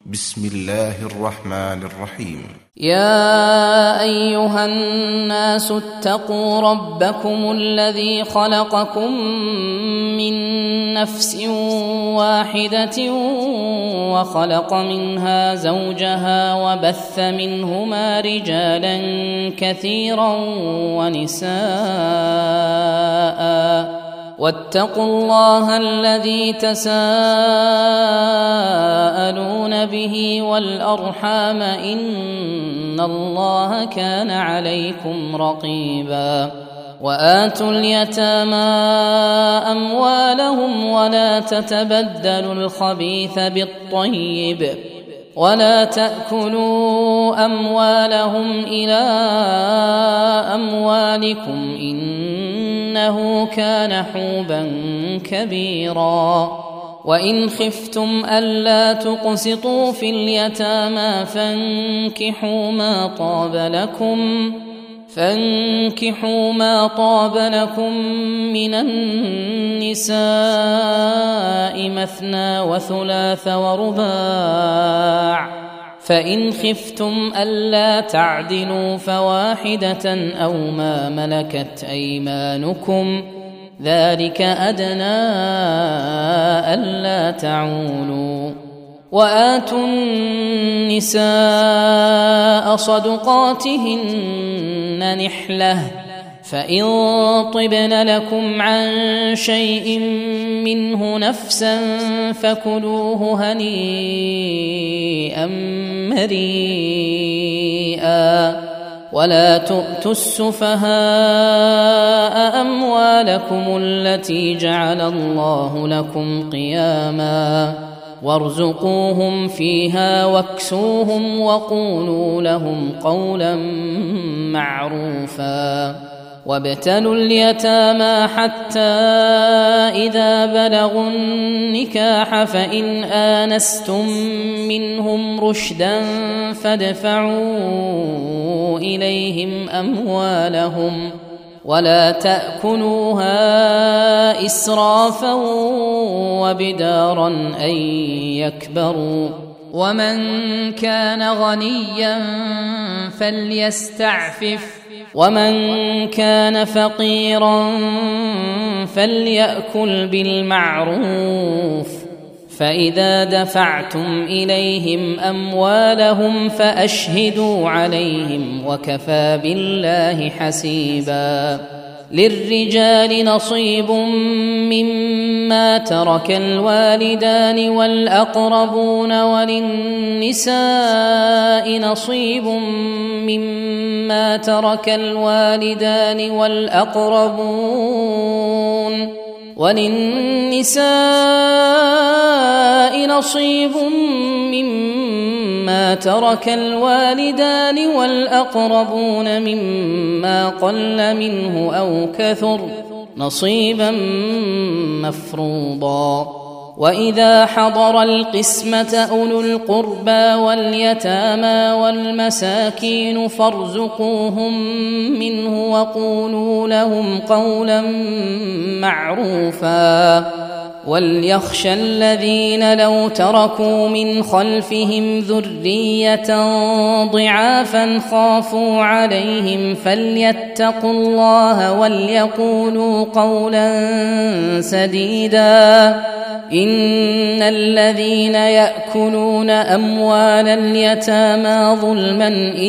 بسم الله الرحمن الرحيم. يا أيها الناس اتقوا ربكم الذي خلقكم من نفس واحدة وخلق منها زوجها وبث منهما رجالا كثيرا ونساء واتقوا الله الذي تساءلون به والأرحام إن الله كان عليكم رقيبا وآتوا اليتامى أموالهم ولا تتبدلوا الخبيث بالطيب ولا تأكلوا أموالهم إلى أموالكم إنه كان حوبا كبيرا وإن خفتم ألا تقسطوا في اليتامى فانكحوا ما طاب لكم من النساء مثنى وثلاث ورباع فإن خفتم ألا تعدلوا فواحدة أو ما ملكت أيمانكم ذلك أدنى ألا تعولوا وآتوا النساء صدقاتهن نحلة فإن طبن لكم عن شيء منه نفسا فكلوه هنيئا مريئا ولا تؤتوا السفهاء أموالكم التي جعل الله لكم قياما وارزقوهم فيها واكسوهم وقولوا لهم قولا معروفا وابتلوا اليتامى حتى إذا بلغوا النكاح فإن آنستم منهم رشدا فادفعوا إليهم أموالهم ولا تأكلوها إسرافا وبدارا أن يكبروا ومن كان غنيا فليستعفف ومن كان فقيرا فليأكل بالمعروف فإذا دفعتم إليهم أموالهم فأشهدوا عليهم وكفى بالله حسيبا للرجال نصيب مما ترك الوالدان والأقربون وللنساء نصيب مما ترك الوالدان والأقربون مما قل منه أو كثر نصيبا مفروضا وإذا حضر القسمة أولو القربى واليتامى والمساكين فارزقوهم منه وقولوا لهم قولا معروفا وليخشى الذين لو تركوا من خلفهم ذرية ضعافا خافوا عليهم فليتقوا الله وليقولوا قولا سديدا إن الذين يأكلون أموال اليتامى ظلما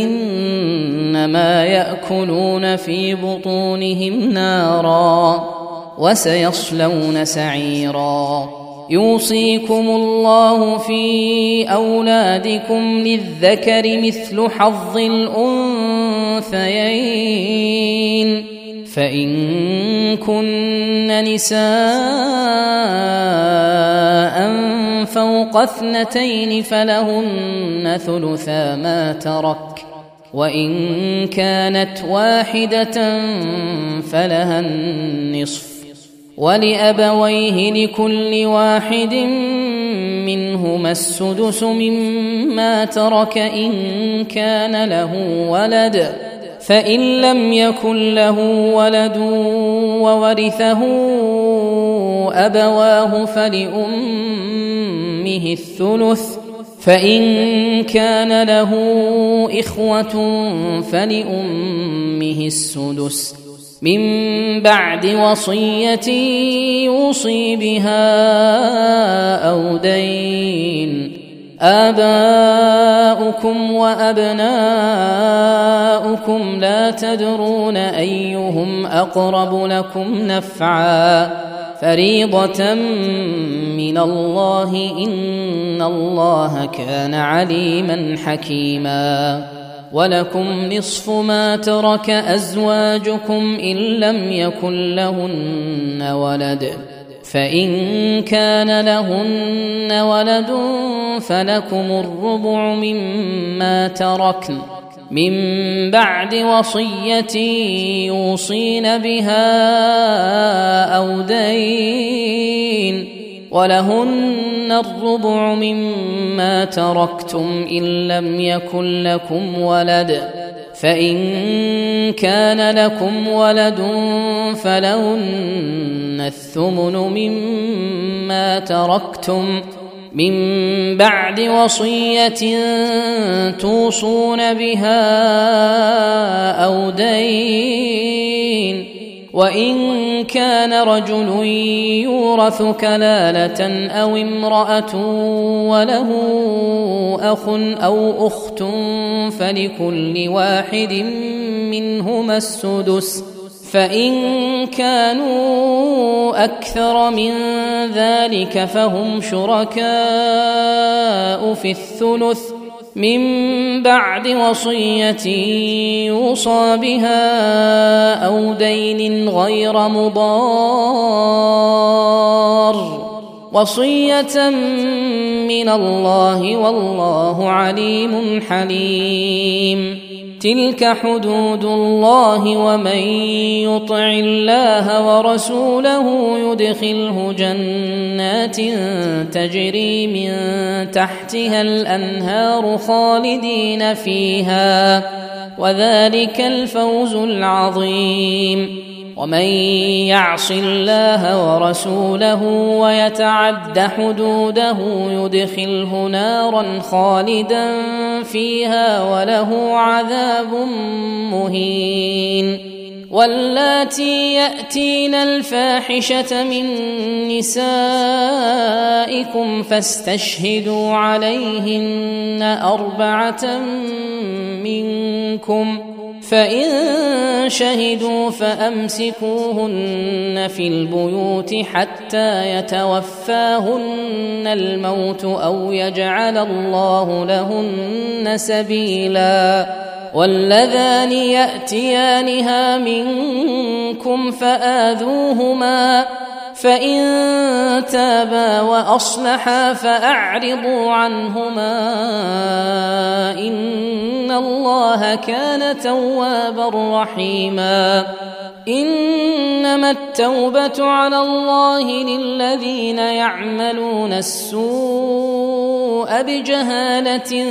إنما يأكلون في بطونهم نارا وسيصلون سعيرا يوصيكم الله في أولادكم للذكر مثل حظ الأنثيين فإن كن نساء فوق 2 فلهن ثلثا ما ترك وإن كانت واحدة فلها النصف ولأبويه لكل واحد منهما السدس مما ترك إن كان له ولد فإن لم يكن له ولد وورثه أبواه فلأمه الثلث فإن كان له إخوة فلأمه السدس من بعد وصية يوصي بها أو دين. آباؤكم وأبناؤكم لا تدرون أيهم أقرب لكم نفعا فريضة من الله إن الله كان عليما حكيما. ولكم نصف ما ترك أزواجكم إن لم يكن لهن ولد فإن كان لهن ولد فلكم الربع مما تركن من بعد وصية يوصين بها أو دين. ولهن الربع مما تركتم إن لم يكن لكم ولد فإن كان لكم ولد فلهن الثمن مما تركتم من بعد وصية توصون بها أو دين. وإن كان رجل يورث كلالة أو امرأة وله أخ أو أخت فلكل واحد منهما السدس فإن كانوا أكثر من ذلك فهم شركاء في الثلث من بعد وصية يوصى بها أو دين غير مضار وصية من الله والله عليم حليم. تلك حدود الله ومن يطع الله ورسوله يدخله جنات تجري من تحتها الأنهار خالدين فيها وذلك الفوز العظيم. ومن يعص الله ورسوله ويتعد حدوده يدخله نارا خالدا فيها وله عذاب مهين. واللاتي يأتين الفاحشة من نسائكم فاستشهدوا عليهن 4 منكم فإن شهدوا فأمسكوهن في البيوت حتى يتوفاهن الموت أو يجعل الله لهن سبيلا. واللذان يأتيانها منكم فآذوهما فإن تابا وأصلحا فأعرضوا عنهما إن الله كان توابا رحيما. إنما التوبة على الله للذين يعملون السوء بجهالة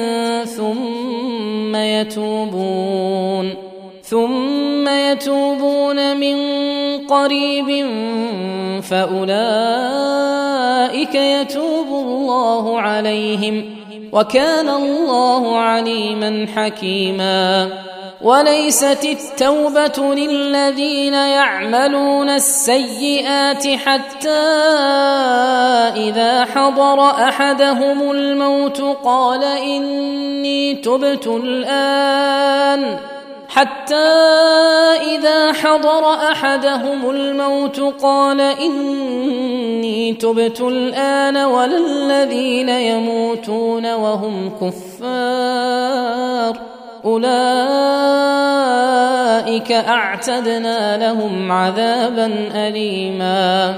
ثم يتوبون من قريب فأولئك يتوب الله عليهم وكان الله عليما حكيما. وليست التوبة للذين يعملون السيئات حتى إذا حضر أحدهم الموت قال إني تبت الآن ولا الذين يموتون وهم كفار أولئك أعتدنا لهم عذابا أليما.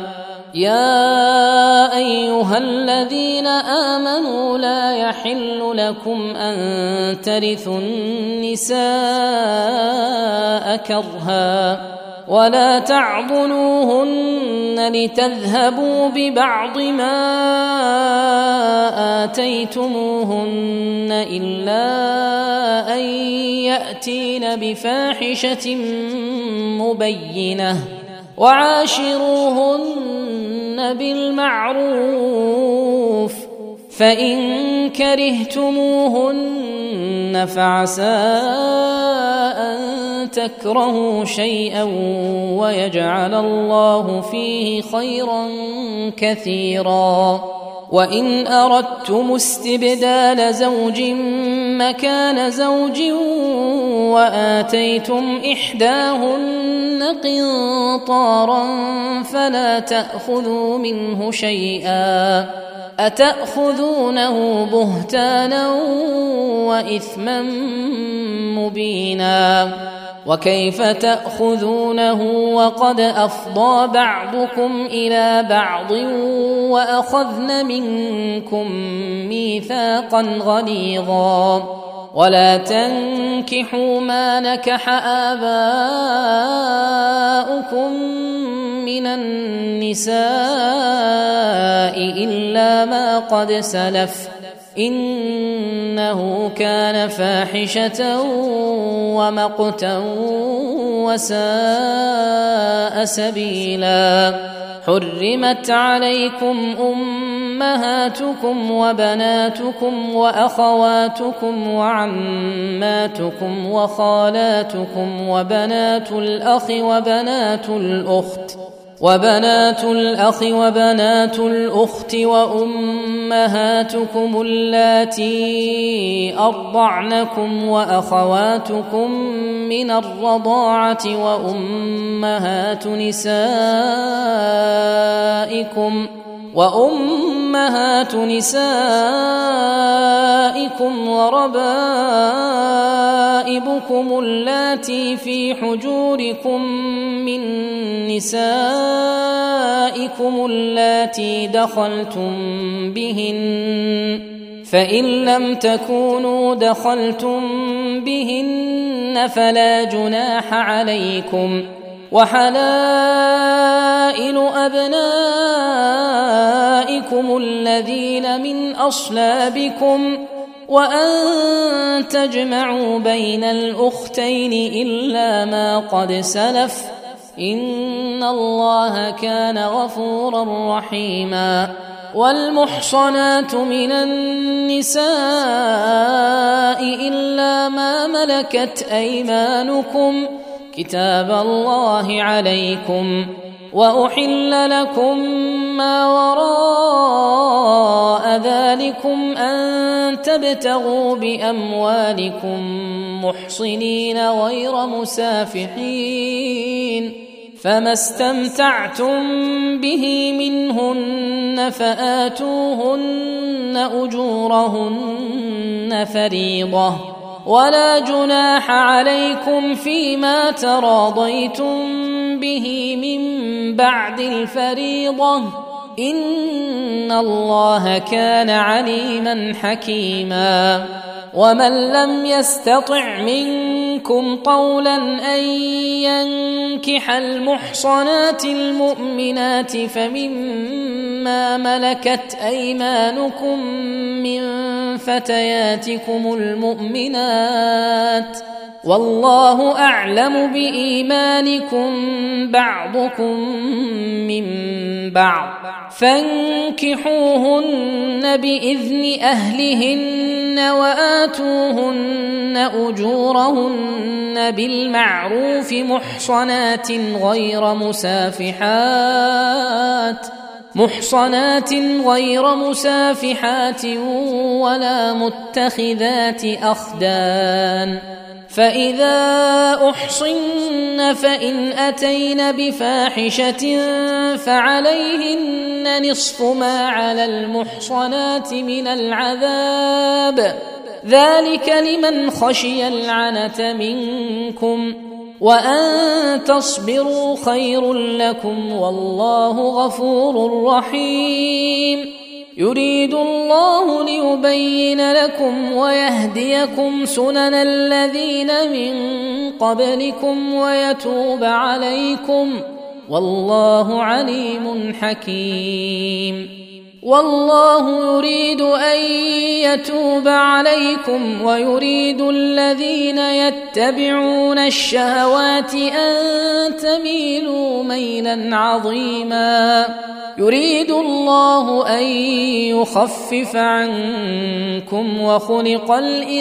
يا أيها الذين آمنوا لا يحل لكم أن ترثوا النساء كرها ولا تعضلوهن لتذهبوا ببعض ما آتيتموهن إلا أن يأتين بفاحشة مبينة وعاشروهن بالمعروف فإن كرهتموهن فعسى أن تكرهوا شيئا ويجعل الله فيه خيرا كثيرا. وإن أردتم استبدال زوج مكان زوج وآتيتم إحداهن قنطارا فلا تأخذوا منه شيئا أتأخذونه بهتانا وإثما مبينا. وكيف تأخذونه وقد أفضى بعضكم إلى بعض وأخذن منكم ميثاقا غليظا. ولا تنكحوا ما نكح آباؤكم من النساء إلا ما قد سلف إنه كان فاحشة ومقتا وساء سبيلا. حرمت عليكم أمهاتكم وبناتكم وأخواتكم وعماتكم وخالاتكم وبنات الأخ وبنات الأخت وأمهاتكم اللاتي أرضعنكم وأخواتكم من الرضاعة وأمهات نسائكم وربائبكم اللاتي في حجوركم من نسائكم اللاتي دخلتم بهن فإن لم تكونوا دخلتم بهن فلا جناح عليكم. وحلائل أبنائكم الذين من أصلابكم وأن تجمعوا بين الأختين إلا ما قد سلف إن الله كان غفورا رحيما. والمحصنات من النساء إلا ما ملكت أيمانكم كتاب الله عليكم. وأحل لكم ما وراء ذلكم أن تبتغوا بأموالكم محصنين غير مسافحين فما استمتعتم به منهن فآتوهن أجورهن فريضة. ولا جناح عليكم فيما تراضيتم به من بعد الفريضة إن الله كان عليما حكيما. ومن لم يستطع منكم طولا أن ينكح المحصنات المؤمنات فمما ملكت أيمانكم من فتياتكم المؤمنات والله أعلم بإيمانكم بعضكم من بعض فانكحوهن بإذن أهلهن وآتوهن أجورهن بالمعروف محصنات غير مسافحات ولا متخذات أخدان. فإذا أحصن فإن أتين بفاحشة فعليهن نصف ما على المحصنات من العذاب ذلك لمن خشي العنة منكم وأن تصبروا خير لكم والله غفور رحيم. يريد الله ليبين لكم ويهديكم سنن الذين من قبلكم ويتوب عليكم والله عليم حكيم. والله يريد أن يتوب عليكم ويريد الذين يتبعون الشهوات أن تميلوا ميلا عظيما. يريد الله أن يخفف عنكم وخلق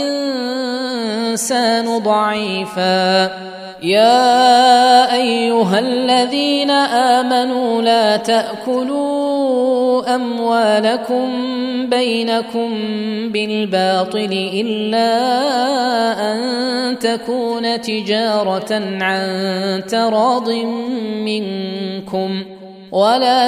الإنسان ضعيفا. يا أيها الذين آمنوا لا تأكلوا أموالكم بينكم بالباطل إلا أن تكون تجارة عن تراض منكم ولا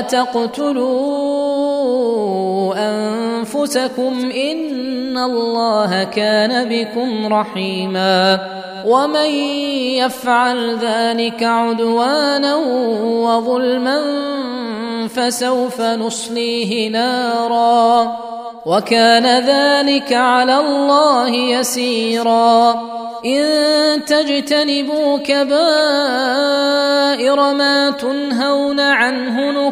تقتلوا أنفسكم إن الله كان بكم رحيما. ومن يفعل ذلك عدوانا وظلما فسوف نصليه نارا وكان ذلك على الله يسيرا. إن تجتنبوا كبائر ما تنهون عنه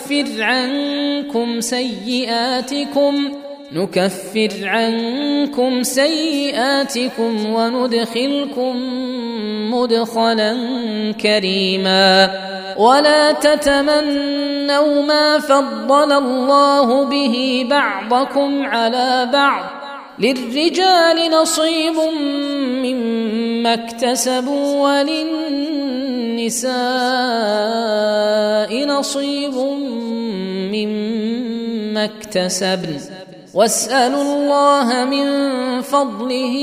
نكفر عنكم سيئاتكم وندخلكم مدخلا كريما. ولا تتمنوا ما فضل الله به بعضكم على بعض للرجال نصيب مما اكتسبوا وللنساء نصيب مما اكتسبن واسألوا الله من فضله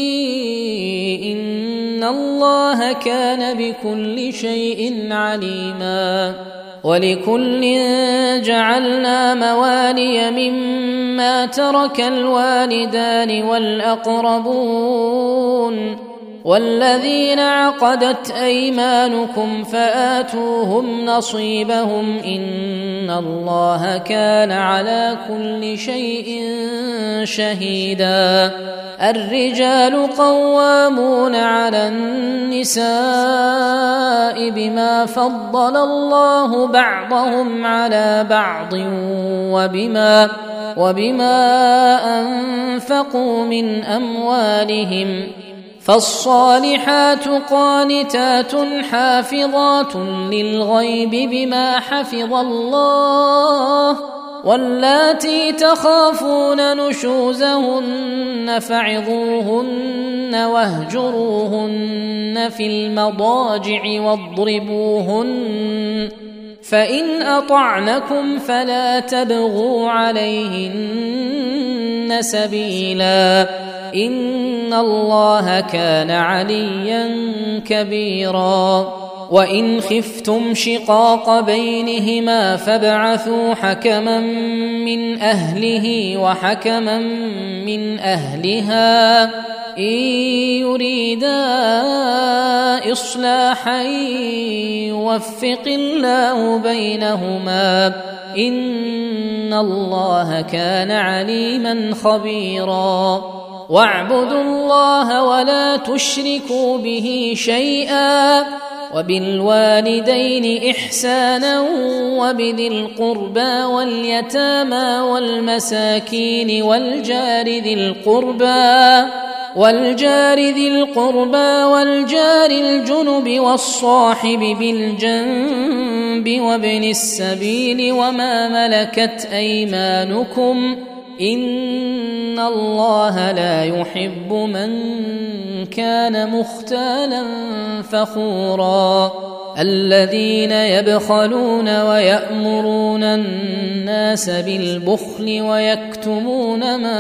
إن الله كان بكل شيء عليما. ولكل جعلنا موالي مما ترك الوالدان والأقربون والذين عقدت أيمانكم فآتوهم نصيبهم إن الله كان على كل شيء شهيدا. الرجال قوامون على النساء بما فضل الله بعضهم على بعض وبما أنفقوا من أموالهم. فالصالحات قانتات حافظات للغيب بما حفظ الله واللاتي تخافون نشوزهن فعظوهن واهجروهن في المضاجع واضربوهن فإن أطعنكم فلا تبغوا عليهن سبيلا إن الله كان عليا كبيرا. وإن خفتم شقاق بينهما فابعثوا حكما من أهله وحكما من أهلها إن يريدا إصلاحا يوفق الله بينهما إن الله كان عليما خبيرا. واعبدوا الله ولا تشركوا به شيئا وبالوالدين إحسانا وبذي القربى واليتامى والمساكين والجار ذي القربى والجار الجنب والصاحب بالجنب وابن السبيل وما ملكت أيمانكم إن الله لا يحب من كان مختالا فخورا. الذين يبخلون ويأمرون الناس بالبخل ويكتمون ما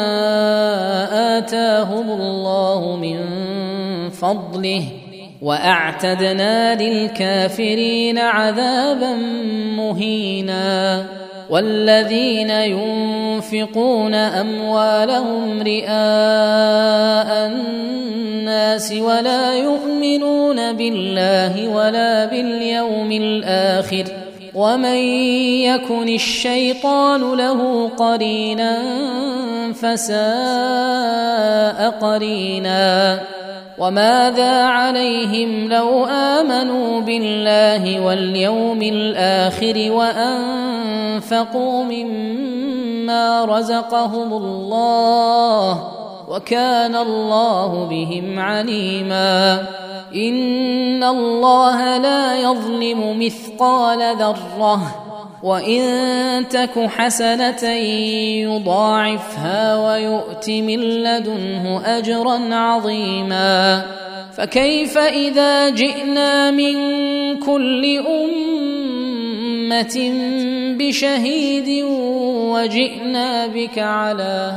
آتاهم الله من فضله وأعتدنا للكافرين عذابا مهينا. والذين ينفقون أموالهم رئاء الناس ولا يؤمنون بالله ولا باليوم الآخر ومن يكن الشيطان له قرينا فساء قرينا. وماذا عليهم لو آمنوا بالله واليوم الآخر وأنفقوا مما مما رزقهم الله وكان الله بهم عليما إن الله لا يظلم مثقال ذرة وإن تك حسنة يضاعفها ويؤت من لدنه أجرا عظيما فكيف إذا جئنا من كل أمة بشهيد وجئنا بك على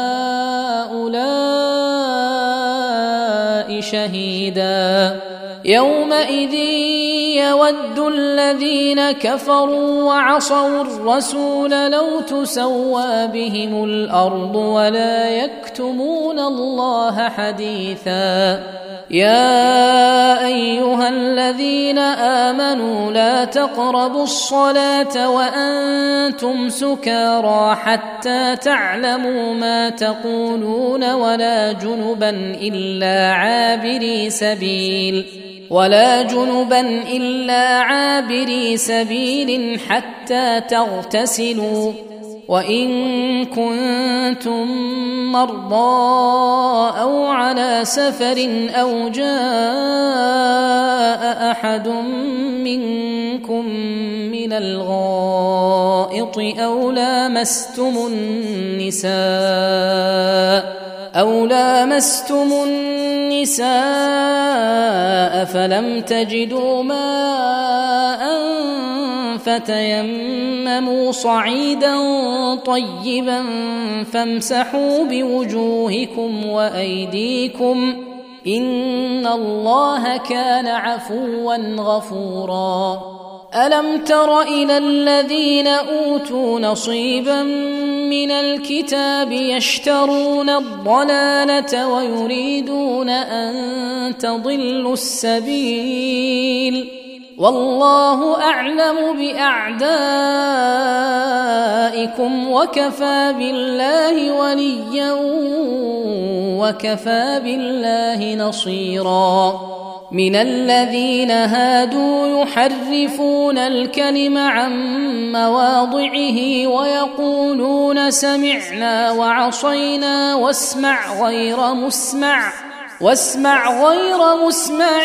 هؤلاء شهيدا يومئذ يود الذين كفروا وعصوا الرسول لو تسوى بهم الأرض ولا يكتمون الله حديثا يا أيها الذين آمنوا لا تقربوا الصلاة وأنتم سكارى حتى تعلموا ما تقولون ولا جنبا إلا عابري سبيل حتى تغتسلوا وإن كنتم مرضى أو على سفر أو جاء أحد منكم من الغائط أو لامستم النساء فلم تجدوا ماء فتيمموا صعيدا طيبا فامسحوا بوجوهكم وأيديكم إن الله كان عفوا غفورا ألم تر إلى الذين أوتوا نصيبا من الكتاب يشترون الضلالة ويريدون أن تضلوا السبيل والله أعلم بأعدائكم وكفى بالله وليا وكفى بالله نصيرا من الذين هادوا يحرفون الكلم عن مواضعه ويقولون سمعنا وعصينا واسمع غير مسمع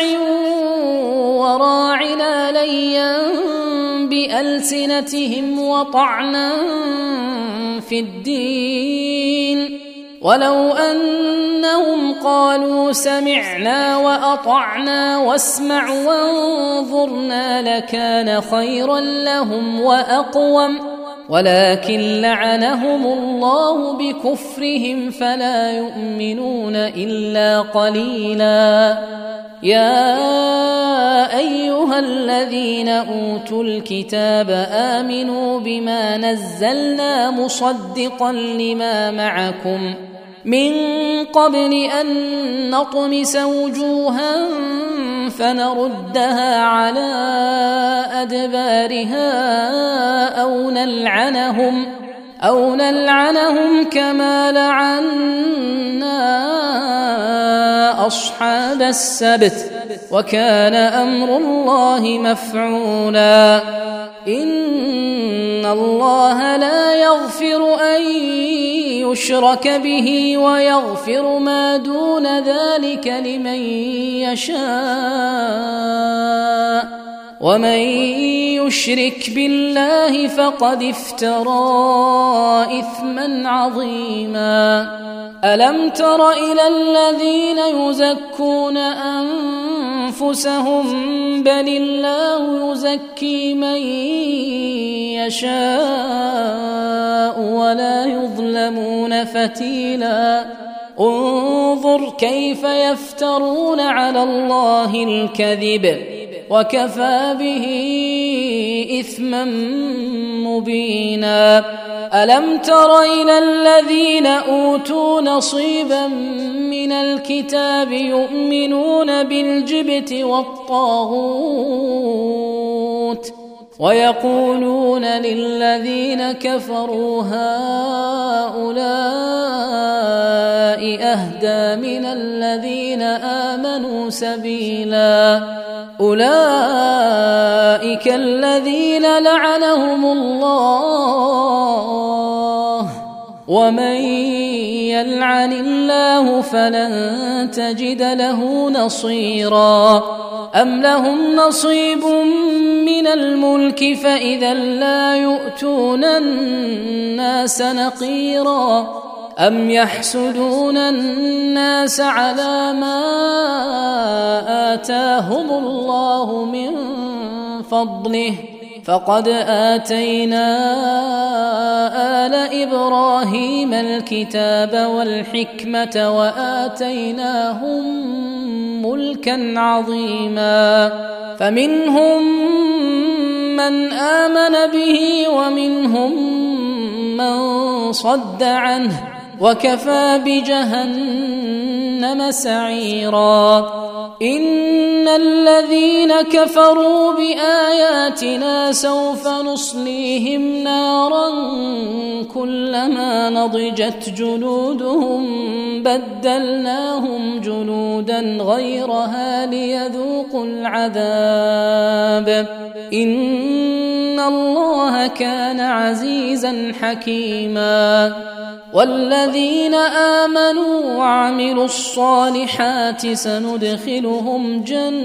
وراعنا ليا بألسنتهم وطعنا في الدين ولو أنهم قالوا سمعنا وأطعنا واسمع وانظرنا لكان خيرا لهم وأقوم ولكن لعنهم الله بكفرهم فلا يؤمنون إلا قليلا يا أيها الذين أوتوا الكتاب آمنوا بما نزلنا مصدقا لما معكم من قبل أن نطمس وجوها فنردها على أدبارها أو نلعنهم كما لعنا أصحاب السبت وكان أمر الله مفعولا إن الله لا يغفر أن يشرك به ويغفر ما دون ذلك لمن يشاء ومن يشرك بالله فقد افترى إثما عظيما ألم تر إلى الذين يزكون أنفسهم بل الله يزكي من يشاء ولا يظلمون فتيلا انظر كيف يفترون على الله الكذب وكفى به إثما مبينا ألم تر إلى الذين أوتوا نصيبا من الكتاب يؤمنون بالجبت والطاغوت ويقولون للذين كفروا هؤلاء أهدى من الذين آمنوا سبيلا أولئك الذين لعنهم الله ومن يلعن الله فلن تجد له نصيرا أم لهم نصيب من الملك فإذا لا يؤتون الناس نقيرا أم يحسدون الناس على ما آتاهم الله من فضله فقد آتينا آل إبراهيم الكتاب والحكمة وآتيناهم ملكا عظيما فمنهم من آمن به ومنهم من صد عنه وكفى بجهنم سعيرا إن الذين كفروا بآياتنا سوف نصليهم نارا كلما نضجت جلودهم بدلناهم جلودا غيرها ليذوقوا العذاب إن الله كان عزيزا حكيما والذين آمنوا وعملوا الصالحات سندخلهم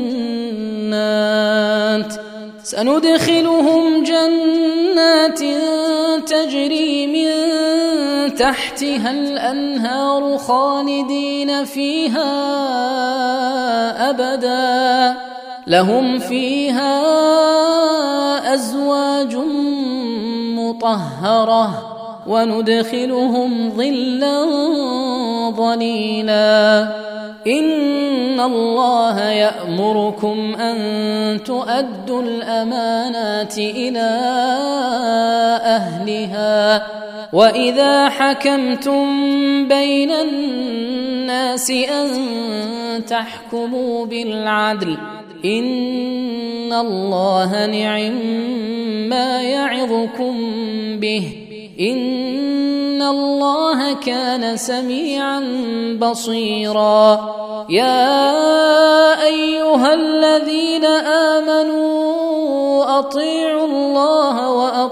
جنات تجري من تحتها الأنهار خالدين فيها أبدا لهم فيها أزواج مطهرة وندخلهم ظلا ظليلا إن الله يأمركم أن تؤدوا الأمانات إلى أهلها وإذا حكمتم بين الناس أن تحكموا بالعدل إن الله نعم يعظكم به إن الله كان سميعا بصيرا يا أيها الذين آمنوا أطيعوا الله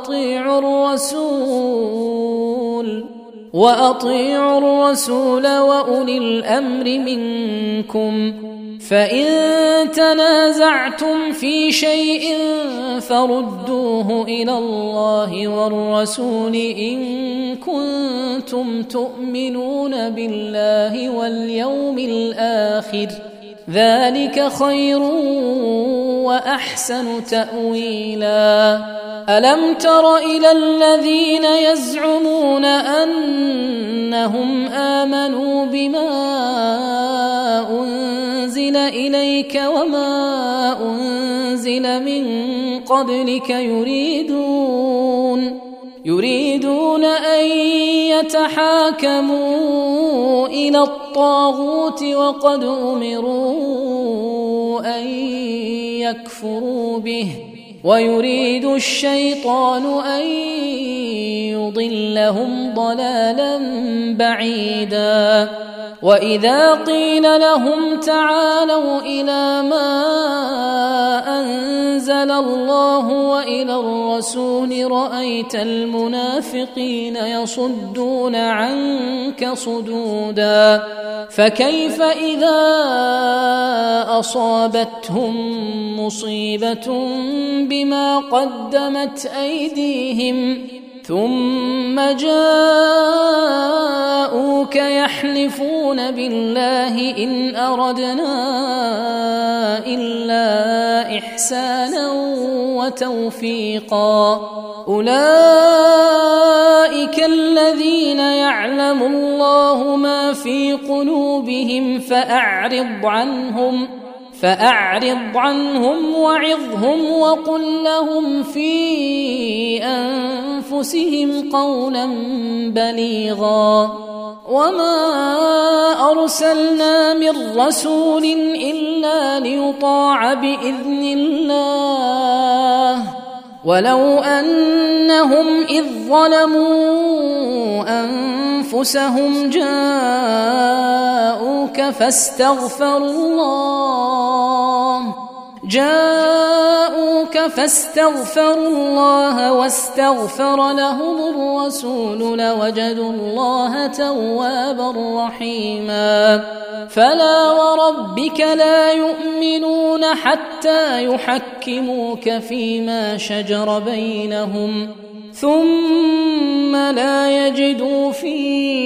وأطيعوا الرسول وأولي الأمر منكم فإن تنازعتم في شيء فردوه إلى الله والرسول إن كنتم تؤمنون بالله واليوم الآخر ذلك خير وأحسن تأويلا ألم تر إلى الذين يزعمون أنهم آمنوا بما أنزل إليك وما أنزل من قبلك يريدون أن يتحاكموا إلى الطاغوت وقد أمروا أن يكفروا به ويريد الشيطان أن يضلهم ضلالا بعيدا وإذا قيل لهم تعالوا إلى ما أنزل الله وإلى الرسول رأيت المنافقين يصدون عنك صدودا فكيف إذا أصابتهم مصيبة بما قدمت أيديهم ثم جاءوك يحلفون بالله إن أردنا إلا إحسانا وتوفيقا أولئك الذين يعلم الله ما في قلوبهم فأعرض عنهم وعظهم وقل لهم في أنفسهم قولا بليغا وما أرسلنا من رسول إلا ليطاع بإذن الله ولو أنهم إذ ظلموا أنفسهم جاءوك فاستغفروا الله جاءوك فاستغفروا الله واستغفر لهم الرسول لوجدوا الله توابا رحيما فلا وربك لا يؤمنون حتى يحكموك فيما شجر بينهم ثم لا يجدوا في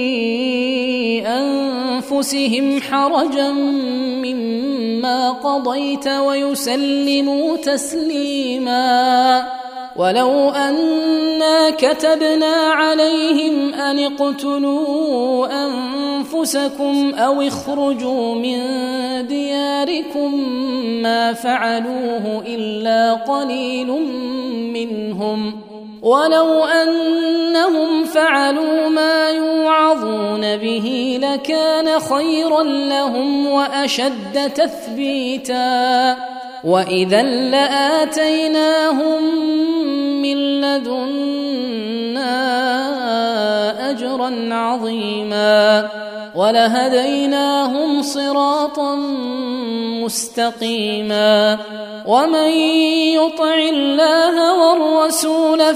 أنفسهم حرجا مما قضيت ويسلموا تسليما ولو أنا كتبنا عليهم أن اقتلوا أنفسكم أو اخرجوا من دياركم ما فعلوه إلا قليل منهم ولو أنهم فعلوا ما يوعظون به لكان خيرا لهم وأشد تثبيتا وإذا لآتيناهم من لدنا أجرا عظيما ولهديناهم صراطا مستقيما ومن يطع الله والرسول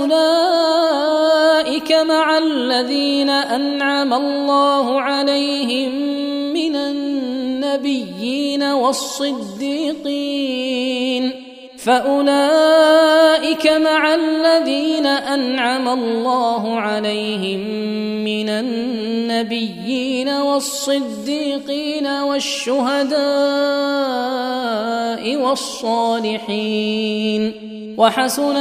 فأولئك مع الذين أنعم الله عليهم من النبيين والصديقين فأولئك مع الذين أنعم الله عليهم من النبيين والصديقين والشهداء والصالحين وحسن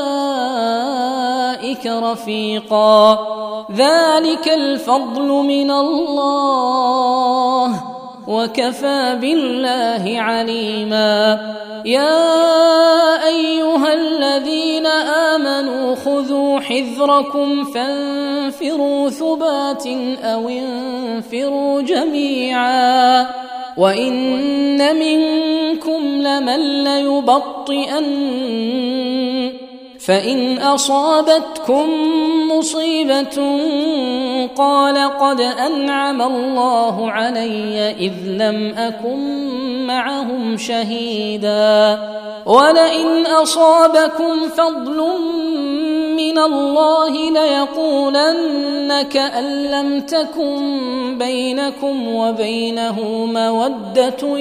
أولئك رفيقا ذلك الفضل من الله وكفى بالله عليما يا أيها الذين آمنوا خذوا حذركم فانفروا ثبات أو انفروا جميعا وإن منكم لمن ليبطئن فإن أصابتكم مصيبة قال قد أنعم الله علي إذ لم أكن معهم شهيدا ولئن أصابكم فضل من الله ليقولن كأن لم تكن بينكم وبينه مودة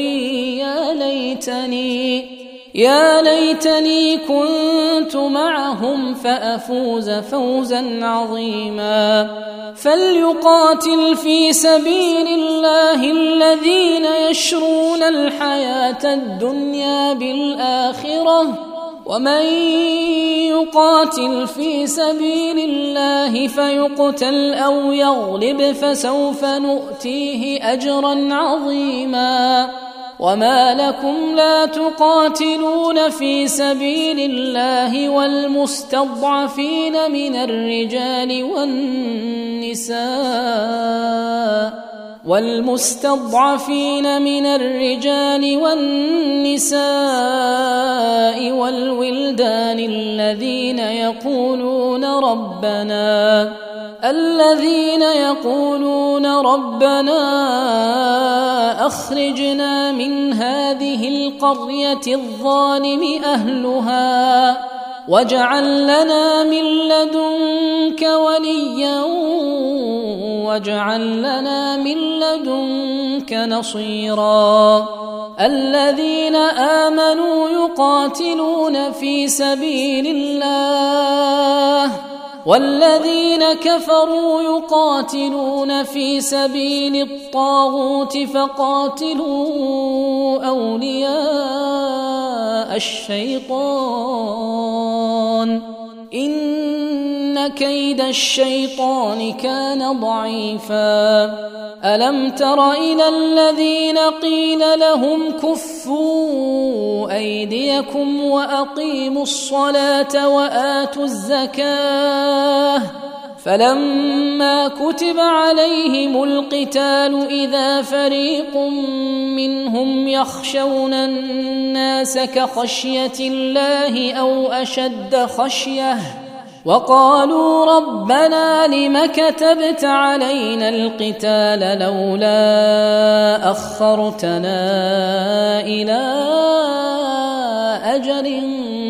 يا ليتني كنت معهم فأفوز فوزا عظيما فليقاتل في سبيل الله الذين يشرون الحياة الدنيا بالآخرة ومن يقاتل في سبيل الله فيقتل أو يغلب فسوف نؤتيه أجرا عظيما وما لكم لا تقاتلون في سبيل الله والمستضعفين من الرجال والنساء والولدان الذين يقولون ربنا أخرجنا من هذه القرية الظالم أهلها واجعل لنا من لدنك وليا واجعل لنا من لدنك نصيرا الذين آمنوا يقاتلون في سبيل الله والذين كفروا يقاتلون في سبيل الطاغوت فقاتلوا أولياء الشيطان إن كيد الشيطان كان ضعيفا ألم تر إلى الذين قيل لهم كفوا أيديكم وأقيموا الصلاة وآتوا الزكاة فلما كتب عليهم القتال إذا فريق منهم يخشون الناس كخشية الله أو أشد خشية وقالوا ربنا لم كتبت علينا القتال لولا أخرتنا إلى أجل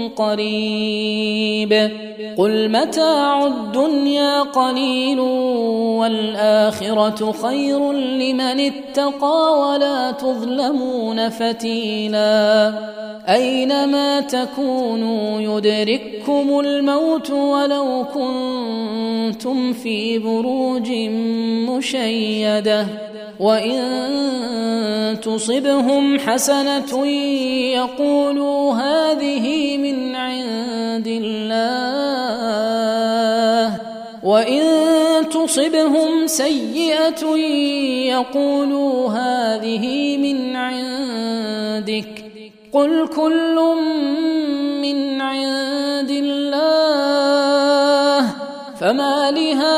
قريب قل متاع الدنيا قليل والآخرة خير لمن اتقى ولا تظلمون فتيلا أينما تكونوا يدرككم الموت ولو كنتم في بروج مشيدة وإن تصبهم حسنة يقولوا هذه من عند الله وإن تصبهم سيئة يقولوا هذه من عندك قل كل من عند الله فما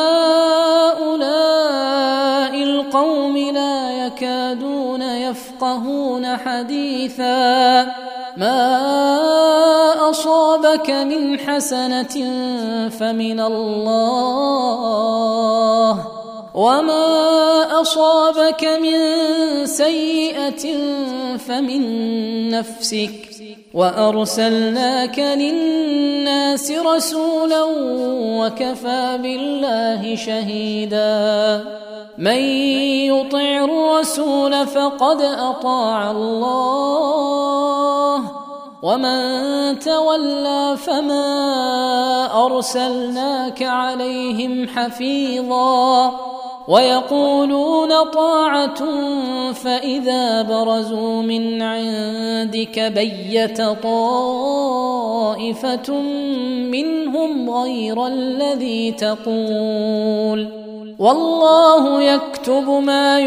لهؤلاء القوم لا يكادون يفقهون حديثا ما أصابك من حسنة فمن الله وما أصابك من سيئة فمن نفسك وأرسلناك للناس رسولا وكفى بالله شهيدا من يطع الرسول فقد أطاع الله ومن تولى فما أرسلناك عليهم حفيظا ويقولون طاعة فإذا برزوا من عندك بيت طائفة منهم غير الذي تقول والله يكتب ما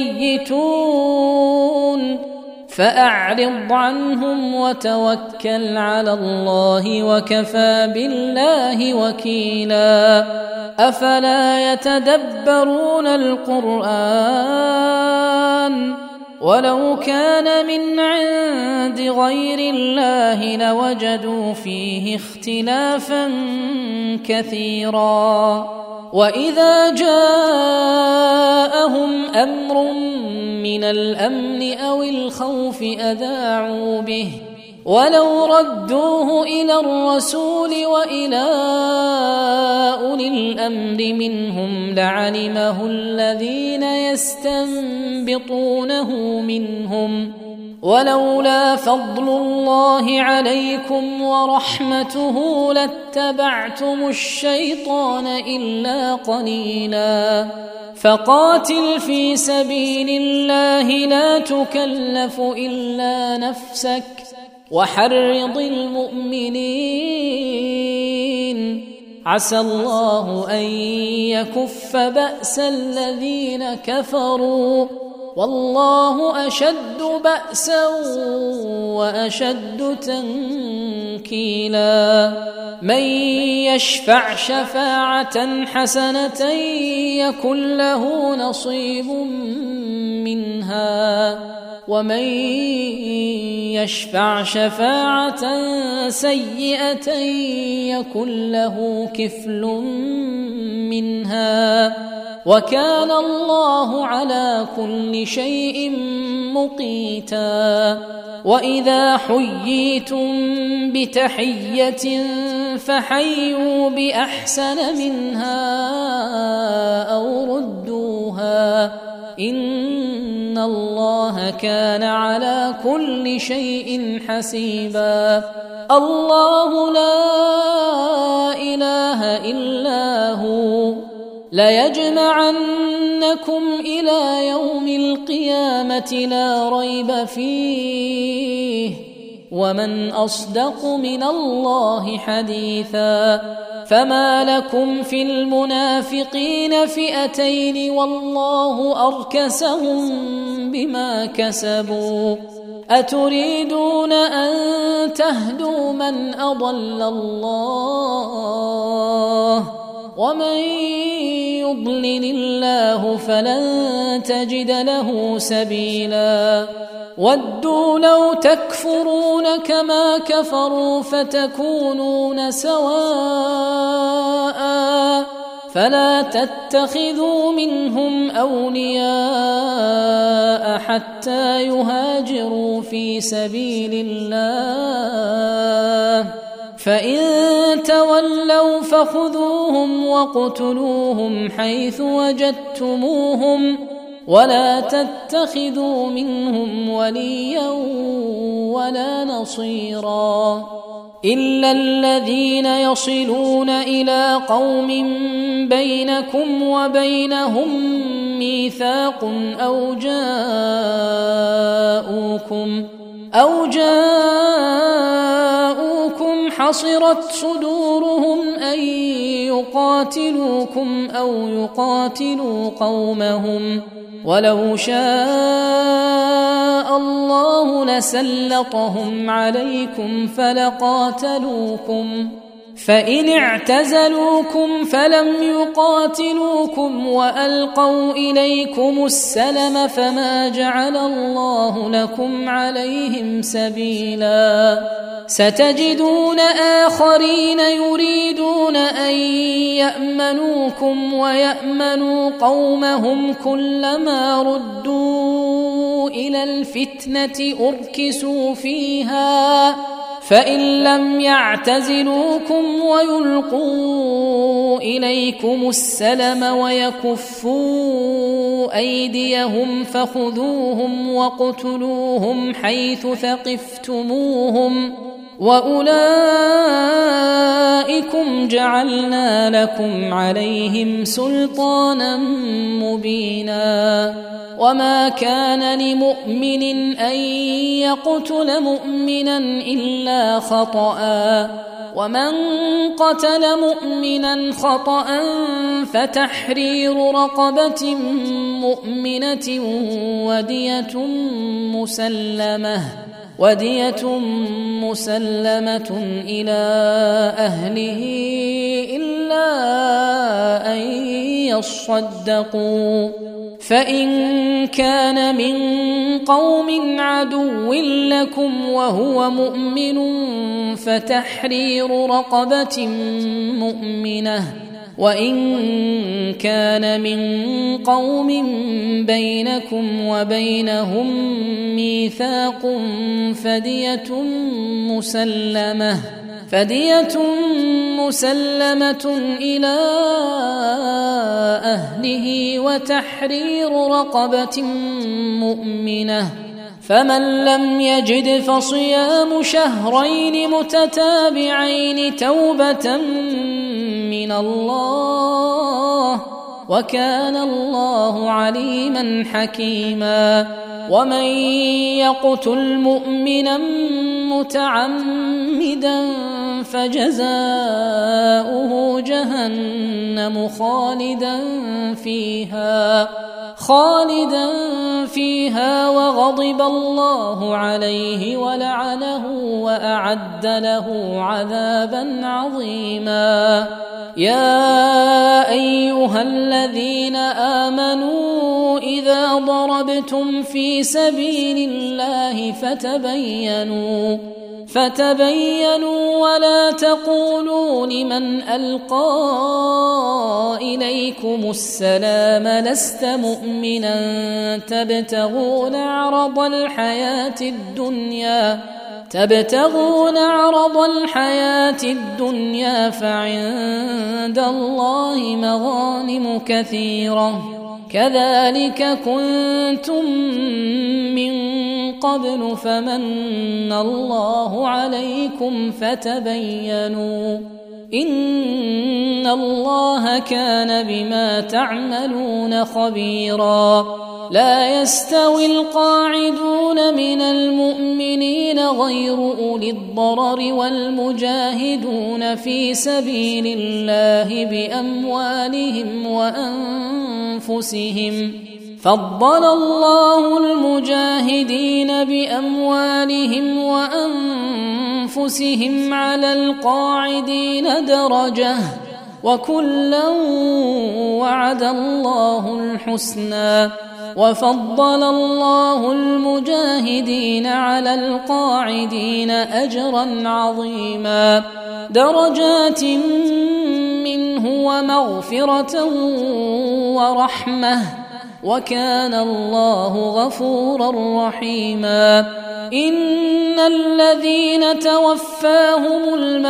يبيتون فأعرض عنهم وتوكل على الله وكفى بالله وكيلا أفلا يتدبرون القرآن ولو كان من عند غير الله لوجدوا فيه اختلافا كثيرا وإذا جاءهم أمر من الأمن أو الخوف أذاعوا به ولو ردوه إلى الرسول وإلى أولي الأمر منهم لعلمه الذين يستنبطونه منهم ولولا فضل الله عليكم ورحمته لاتبعتم الشيطان إلا قليلا فقاتل في سبيل الله لا تكلف إلا نفسك وحرض المؤمنين عسى الله أن يكف بأس الذين كفروا والله أشد بأسا وأشد تنكيلا من يشفع شفاعة حسنة يكن له نصيب منها ومن يشفع شفاعة سيئة يكن له كفل منها وكان الله على كل شيء مقيتا وإذا حييتم بتحية فحيوا بأحسن منها أو ردوها إن الله كان على كل شيء حسيبا الله لا إله إلا هو ليجمعنكم إلى يوم القيامة لا ريب فيه ومن أصدق من الله حديثا فما لكم في المنافقين فئتين والله أركسهم بما كسبوا أتريدون أن تهدوا من أضل الله ومن يضلل الله فلن تجد له سبيلا ودوا لو تكفرون كما كفروا فتكونون سواء فلا تتخذوا منهم أولياء حتى يهاجروا في سبيل الله، فإن تولوا فخذوهم واقتلوهم حيث وجدتموهم، ولا تتخذوا منهم وليا ولا نصيرا إلا الذين يصلون إلى قوم بينكم وبينهم ميثاق أو جاءوكم حصرت صدورهم أن يقاتلوكم أو يقاتلوا قومهم، ولو شاء الله لسلطهم عليكم فلقاتلوكم، فإن اعتزلوكم فلم يقاتلوكم وألقوا إليكم السلم فما جعل الله لكم عليهم سبيلا. ستجدون آخرين يريدون أن يأمنوكم ويأمنوا قومهم، كلما ردوا إلى الفتنة أركسوا فيها، فإن لم يعتزلوكم ويلقوا إليكم السلم ويكفوا أيديهم فخذوهم واقتلوهم حيث ثقفتموهم، وأولئكم جعلنا لكم عليهم سلطانا مبينا. وما كان لمؤمن أن يقتل مؤمنا إلا خطأ، ومن قتل مؤمنا خطأ فتحرير رقبة مؤمنة ودية مسلمة إلى أهله إلا أن يصدقوا، فإن كان من قوم عدو لكم وهو مؤمن فتحرير رقبة مؤمنة، وإن كان من قوم بينكم وبينهم ميثاق فدية مسلمة إلى أهله وتحرير رقبة مؤمنة، فمن لم يجد فصيام شهرين متتابعين توبة من الله، وكان الله عليما حكيما. ومن يقتل مؤمنا متعمدا فجزاؤه جهنم خالدا فيها وغضب الله عليه ولعنه وأعد له عذابا عظيما. يا أيها الذين آمنوا إذا ضربتم في سبيل الله فتبينوا ولا تقولوا لمن ألقى إليكم السلام لست مؤمنا تبتغون عرض الحياة الدنيا فعند الله مغانم كثيرة، كذلك كنتم من قبل فمن الله عليكم فتبينوا، إن الله كان بما تعملون خبيرا. لا يستوي القاعدون من المؤمنين غير أولي الضرر والمجاهدون في سبيل الله بأموالهم وأنفسهم، فضل الله المجاهدين بأموالهم وأنفسهم على القاعدين درجة، وكلا وعد الله الحسنى، وفضل الله المجاهدين على القاعدين أجرا عظيما، درجات منه ومغفرة ورحمة، وكان الله غفورا رحيما. إن الذين توفاهم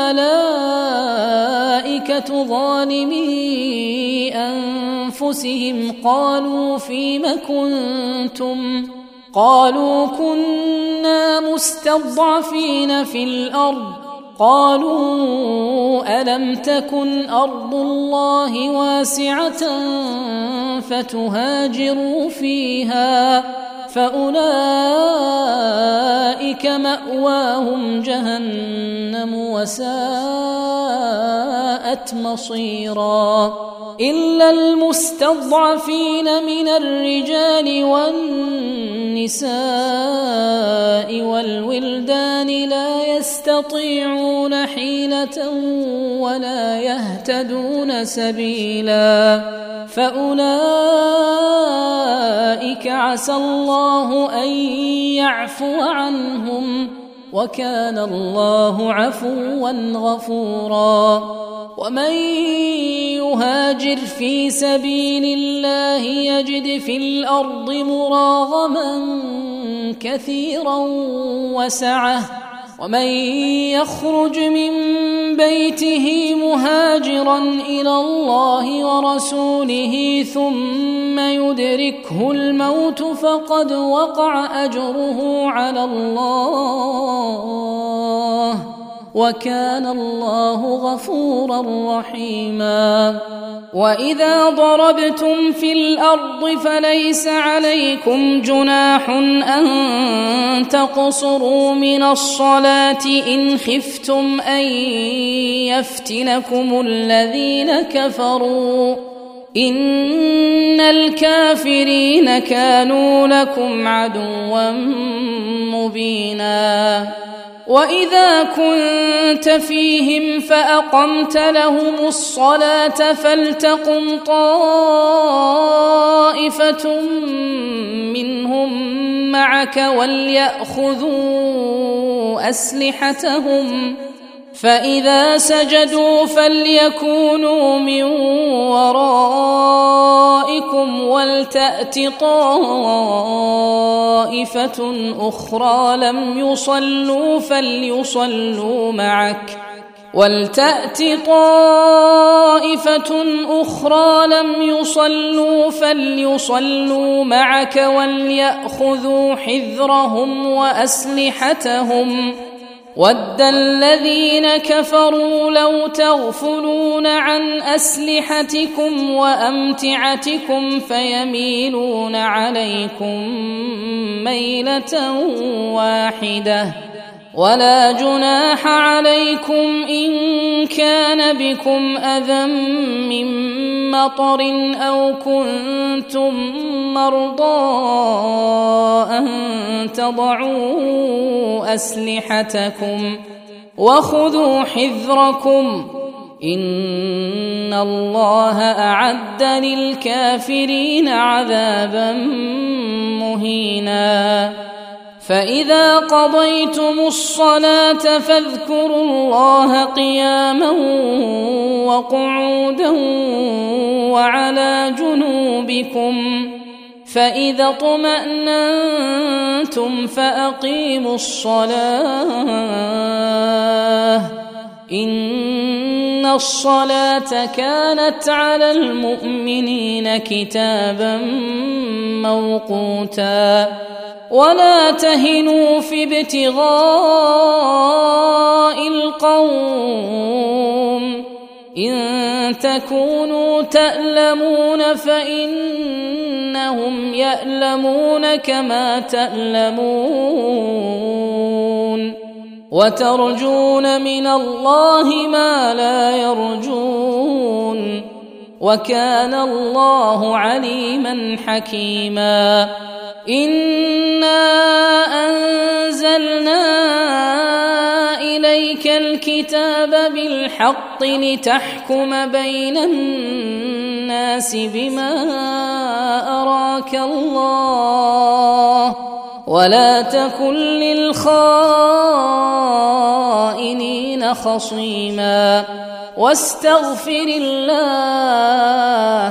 الملائكة ظالمي أنفسهم قالوا فيم كنتم؟ قالوا كنا مستضعفين في الأرض. قالوا ألم تكن أرض الله واسعة فتهاجروا فيها، فأولئك مأواهم جهنم وساءت مصيرا. إلا المستضعفين من الرجال والنساء والولدان لا يستطيعون حيلة ولا يهتدون سبيلا، فأولئك عسى الله أن يعفو عنهم، وكان الله عفوا غفورا. ومن يهاجر في سبيل الله يجد في الأرض مراغما كثيرا وسعة، ومن يخرج من بيته مهاجرا إلى الله ورسوله ثم يدركه الموت فقد وقع أجره على الله، وكان الله غفورا رحيما. وإذا ضربتم في الأرض فليس عليكم جناح أن تقصروا من الصلاة إن خفتم أن يفتنكم الذين كفروا، إن الكافرين كانوا لكم عدوا مبينا. وإذا كنت فيهم فأقمت لهم الصلاة فلتقم طائفة منهم معك وليأخذوا أسلحتهم، فإذا سجدوا فليكونوا من ورائكم ولتأت طائفة أخرى لم يصلوا فليصلوا معك وليأخذوا حذرهم وأسلحتهم. ود الذين كفروا لو تغفلون عن أسلحتكم وأمتعتكم فيميلون عليكم ميلة واحدة، ولا جناح عليكم إن كان بكم أذى من مطر أو كنتم مرضى أن تضعوا أسلحتكم وخذوا حذركم، إن الله أعد للكافرين عذابا مهينا. فإذا قضيتم الصلاة فاذكروا الله قياما وقعودا وعلى جنوبكم، فإذا اطمأننتم فأقيموا الصلاة، إن الصلاة كانت على المؤمنين كتابا موقوتا. ولا تهنوا في ابتغاء القوم، إن تكونوا تألمون فإنهم يألمون كما تألمون، وترجون من الله ما لا يرجون، وكان الله عليما حكيما. إنا أنزلنا إليك الكتاب بالحق لتحكم بين الناس بما أراك الله، ولا تكن للخائنين خصيما. واستغفر الله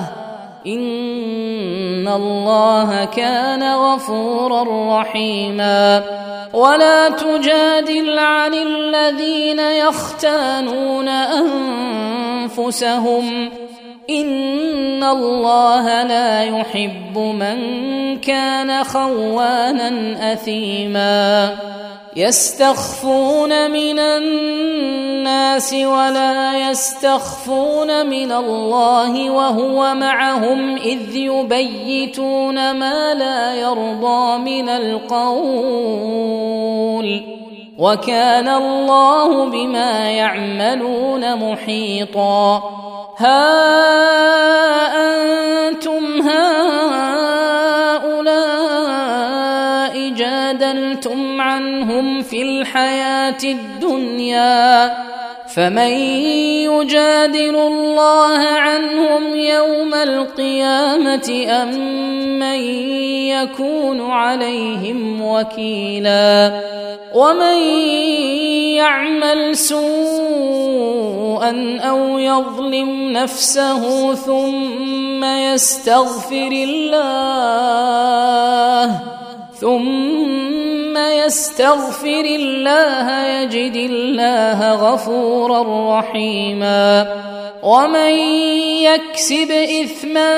إن الله كان غفورا رحيما. ولا تجادل عن الذين يختانون أنفسهم إن الله لا يحب من كان خوانا أثيما. يستخفون من الناس ولا يستخفون من الله وهو معهم إذ يبيتون ما لا يرضى من القول وكان الله بما يعملون محيطا. ها أنتم هؤلاء جادلتم عنهم في الحياة الدنيا فمن يجادل الله عنهم يوم القيامة أم من يكون عليهم وكيلا. ومن يعمل سوءا أو يظلم نفسه ثم يستغفر الله يجد الله غفورا رحيما. ومن يكسب إثما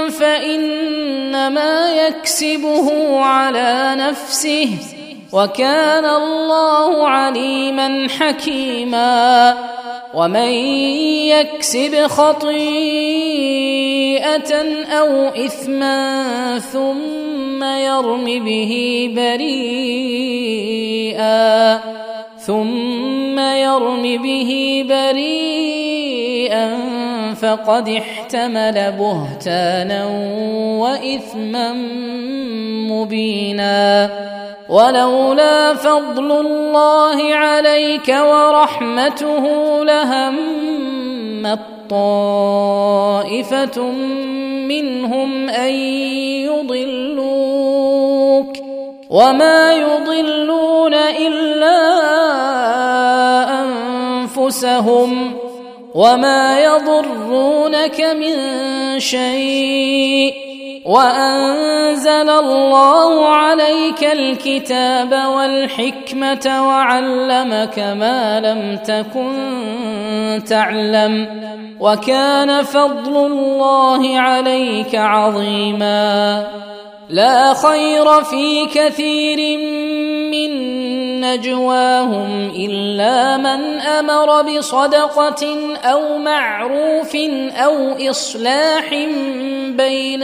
فإنما يكسبه على نفسه وكان الله عليما حكيما. ومن يكسب خطيئة أو إثما ثم يرم به بريئا فقد احتمل بهتانا وإثما مبينا. ولولا فضل الله عليك ورحمته لهمت طائفة منهم أن يضلوك وما يضلون إلا أنفسهم وما يضرونك من شيء وأنزل الله عليك الكتاب والحكمة وعلمك ما لم تكن تعلم وكان فضل الله عليك عظيما. لا خير في كثير من نجواهم إلا من أمر بصدقة أو معروف أو إصلاح بين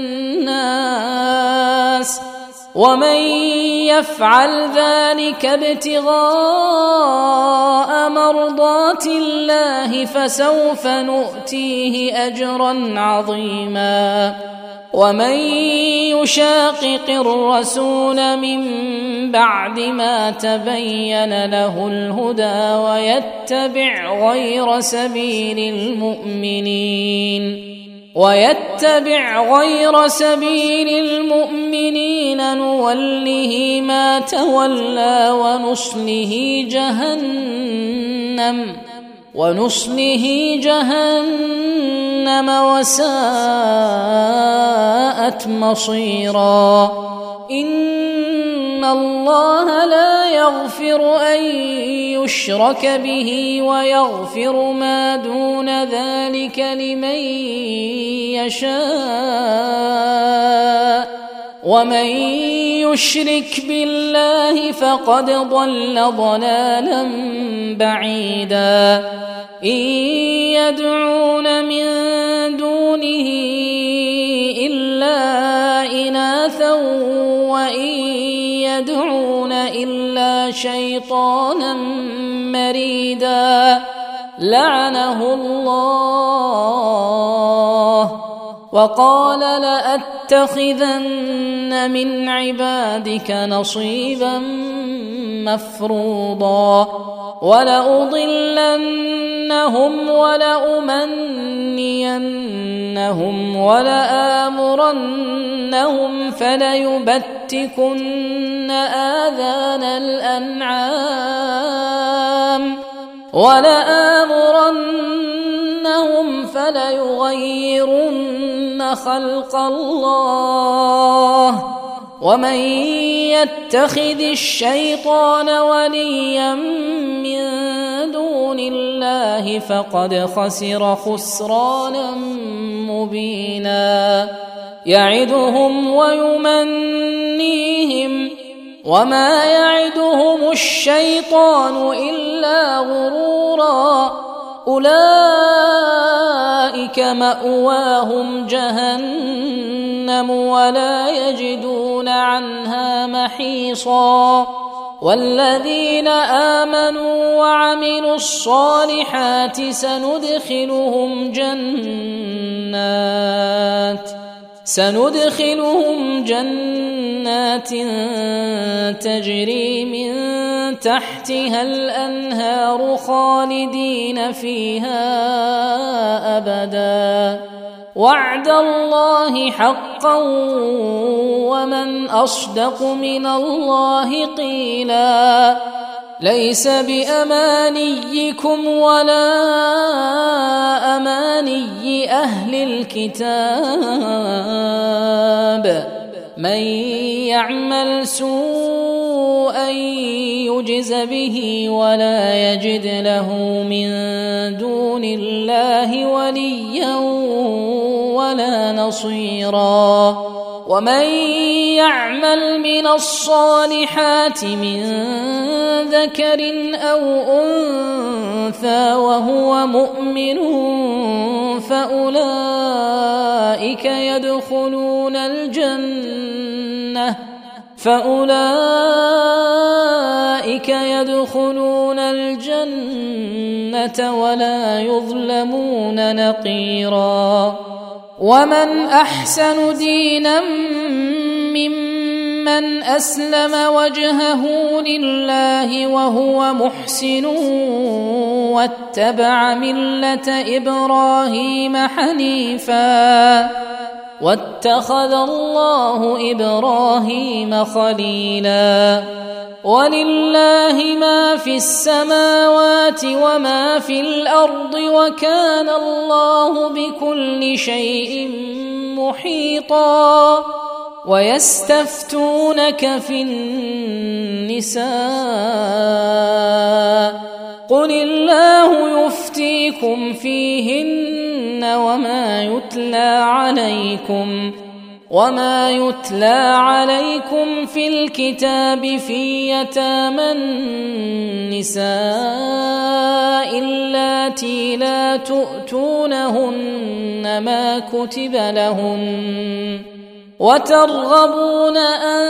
الناس ومن يفعل ذلك ابتغاء مرضات الله فسوف نؤتيه أجرا عظيما. ومن يشاقق الرسول من بعد ما تبين له الهدى ويتبع غير سبيل المؤمنين نوله ما تولى ونصله جهنم وساءت مصيرا. إن الله لا يغفر أن يشرك به ويغفر ما دون ذلك لمن يشاء ومن يشرك بالله فقد ضل ضلالا بعيدا. إن يدعون من دونه إلا إناثا وإن يدعون إلا شيطانا مريدا لعنه الله وقال لأتخذن من عبادك نصيبا مفروضا ولأضلنهم ولأمنينهم ولآمرنهم فليبتكن آذان الأنعام ولآمرنهم ليغيرن خلق الله ومن يتخذ الشيطان وليا من دون الله فقد خسر خسرانا مبينا يعدهم ويمنيهم وما يعدهم الشيطان إلا غرورا أولئك مأواهم جهنم ولا يجدون عنها محيصا والذين آمنوا وعملوا الصالحات سندخلهم جنات تجري من تحتها الأنهار خالدين فيها أبدا وعد الله حقا ومن أصدق من الله قيلا ليس بأمانيكم ولا أماني أهل الكتاب من يعمل سوءا يجز به ولا يجد له من دون الله وليا ولا نصيرا ومن يعمل من الصالحات من ذكر أو أنثى وهو مؤمن فأولئك يدخلون الجنة ولا يظلمون نقيرا ومن أحسن دينا ممن أسلم وجهه لله وهو محسن واتبع ملة إبراهيم حنيفا واتخذ الله إبراهيم خليلا ولله ما في السماوات وما في الأرض وكان الله بكل شيء محيطا ويستفتونك في النساء قل الله يفتيكم فيهن وما يتلى عليكم في الكتاب في يتامى النساء اللاتي لا تؤتونهن ما كتب لهن وترغبون أن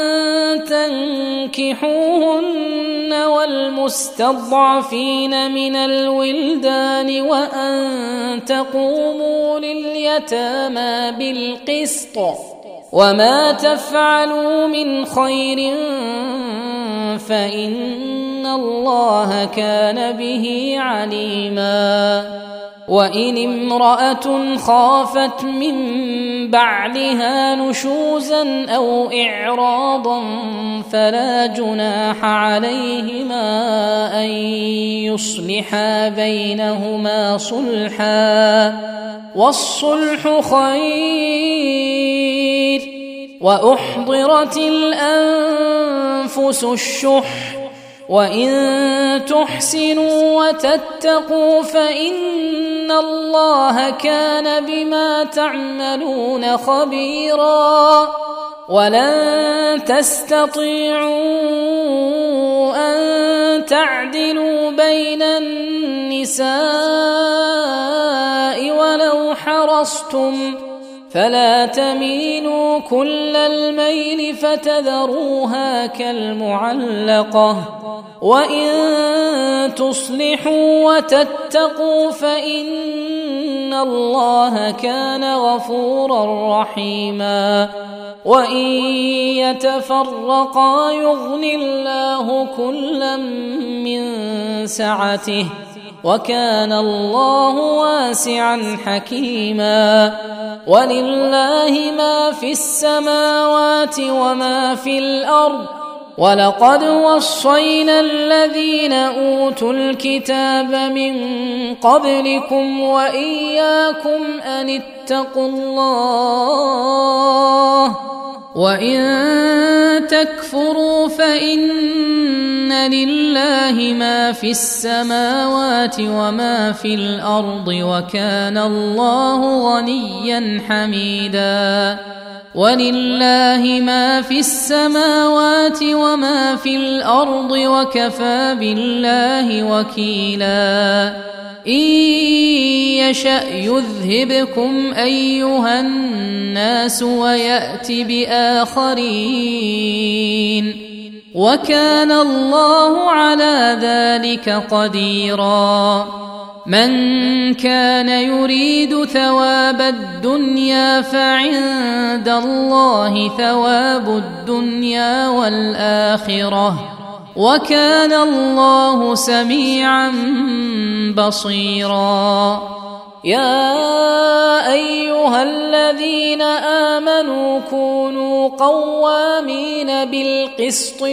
تنكحوهن والمستضعفين من الولدان وأن تقوموا لليتامى بالقسط وما تفعلوا من خير فإن الله كان به عليما وإن امرأة خافت من بعلها نشوزا أو إعراضا فلا جناح عليهما أن يصلحا بينهما صلحا والصلح خير وأحضرت الأنفس الشح وإن تحسنوا وتتقوا فإن الله كان بما تعملون خبيرا ولن تستطيعوا أن تعدلوا بين النساء ولو حرصتم فلا تميلوا كل الميل فتذروها كالمعلقة وإن تصلحوا وتتقوا فإن الله كان غفورا رحيما وإن يتفرقا يغن الله كلا من سعته وكان الله واسعا حكيما ولله ما في السماوات وما في الأرض ولقد وصينا الذين أوتوا الكتاب من قبلكم وإياكم أن اتقوا الله وإن تكفروا فإن لله ما في السماوات وما في الأرض وكان الله غنيا حميدا ولله ما في السماوات وما في الأرض وكفى بالله وكيلا إن يشأ يذهبكم أيها الناس ويأت بآخرين وكان الله على ذلك قديرا من كان يريد ثواب الدنيا فعند الله ثواب الدنيا والآخرة وكان الله سميعا بصيرا يا أيها الذين آمنوا كونوا قوامين بالقسط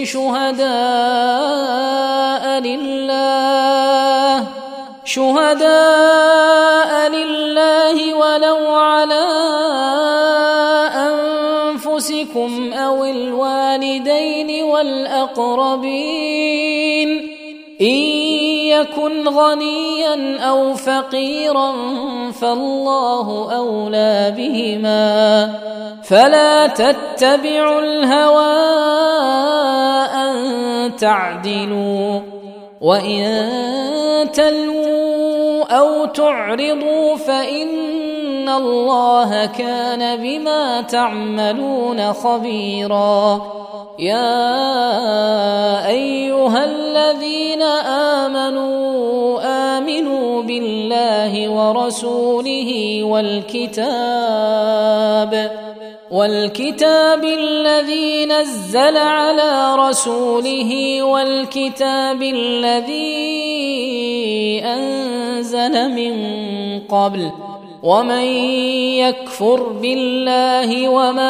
شهداء لله ولو على أنفسكم أو الوالدين والأقربين إن يكن غنيا أو فقيرا فالله أولى بهما فلا تتبعوا الهوى أن تعدلوا وإن تلووا أو تعرضوا فإن الله كان بما تعملون خبيرا يا أيها الذين آمنوا بالله ورسوله والكتاب الذي نزل على رسوله والكتاب الذي أنزل من قبل ومن يكفر بالله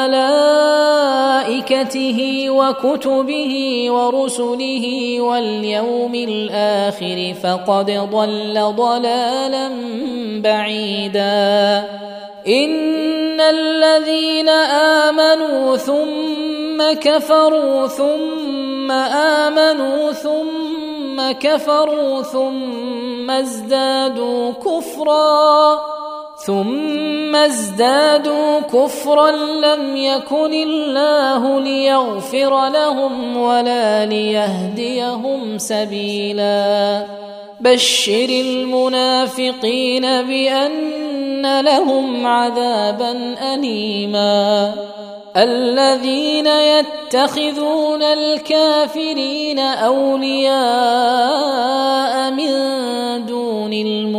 وملائكته وكتبه ورسله واليوم الآخر فقد ضل ضلالا بعيدا إن الذين آمنوا ثم كفروا ثم آمنوا ثم كفروا ثم ازدادوا كفرا لم يكن الله ليغفر لهم ولا ليهديهم سبيلا بشر المنافقين بأن لهم عذابا أليما الذين يتخذون الكافرين أولياء من دون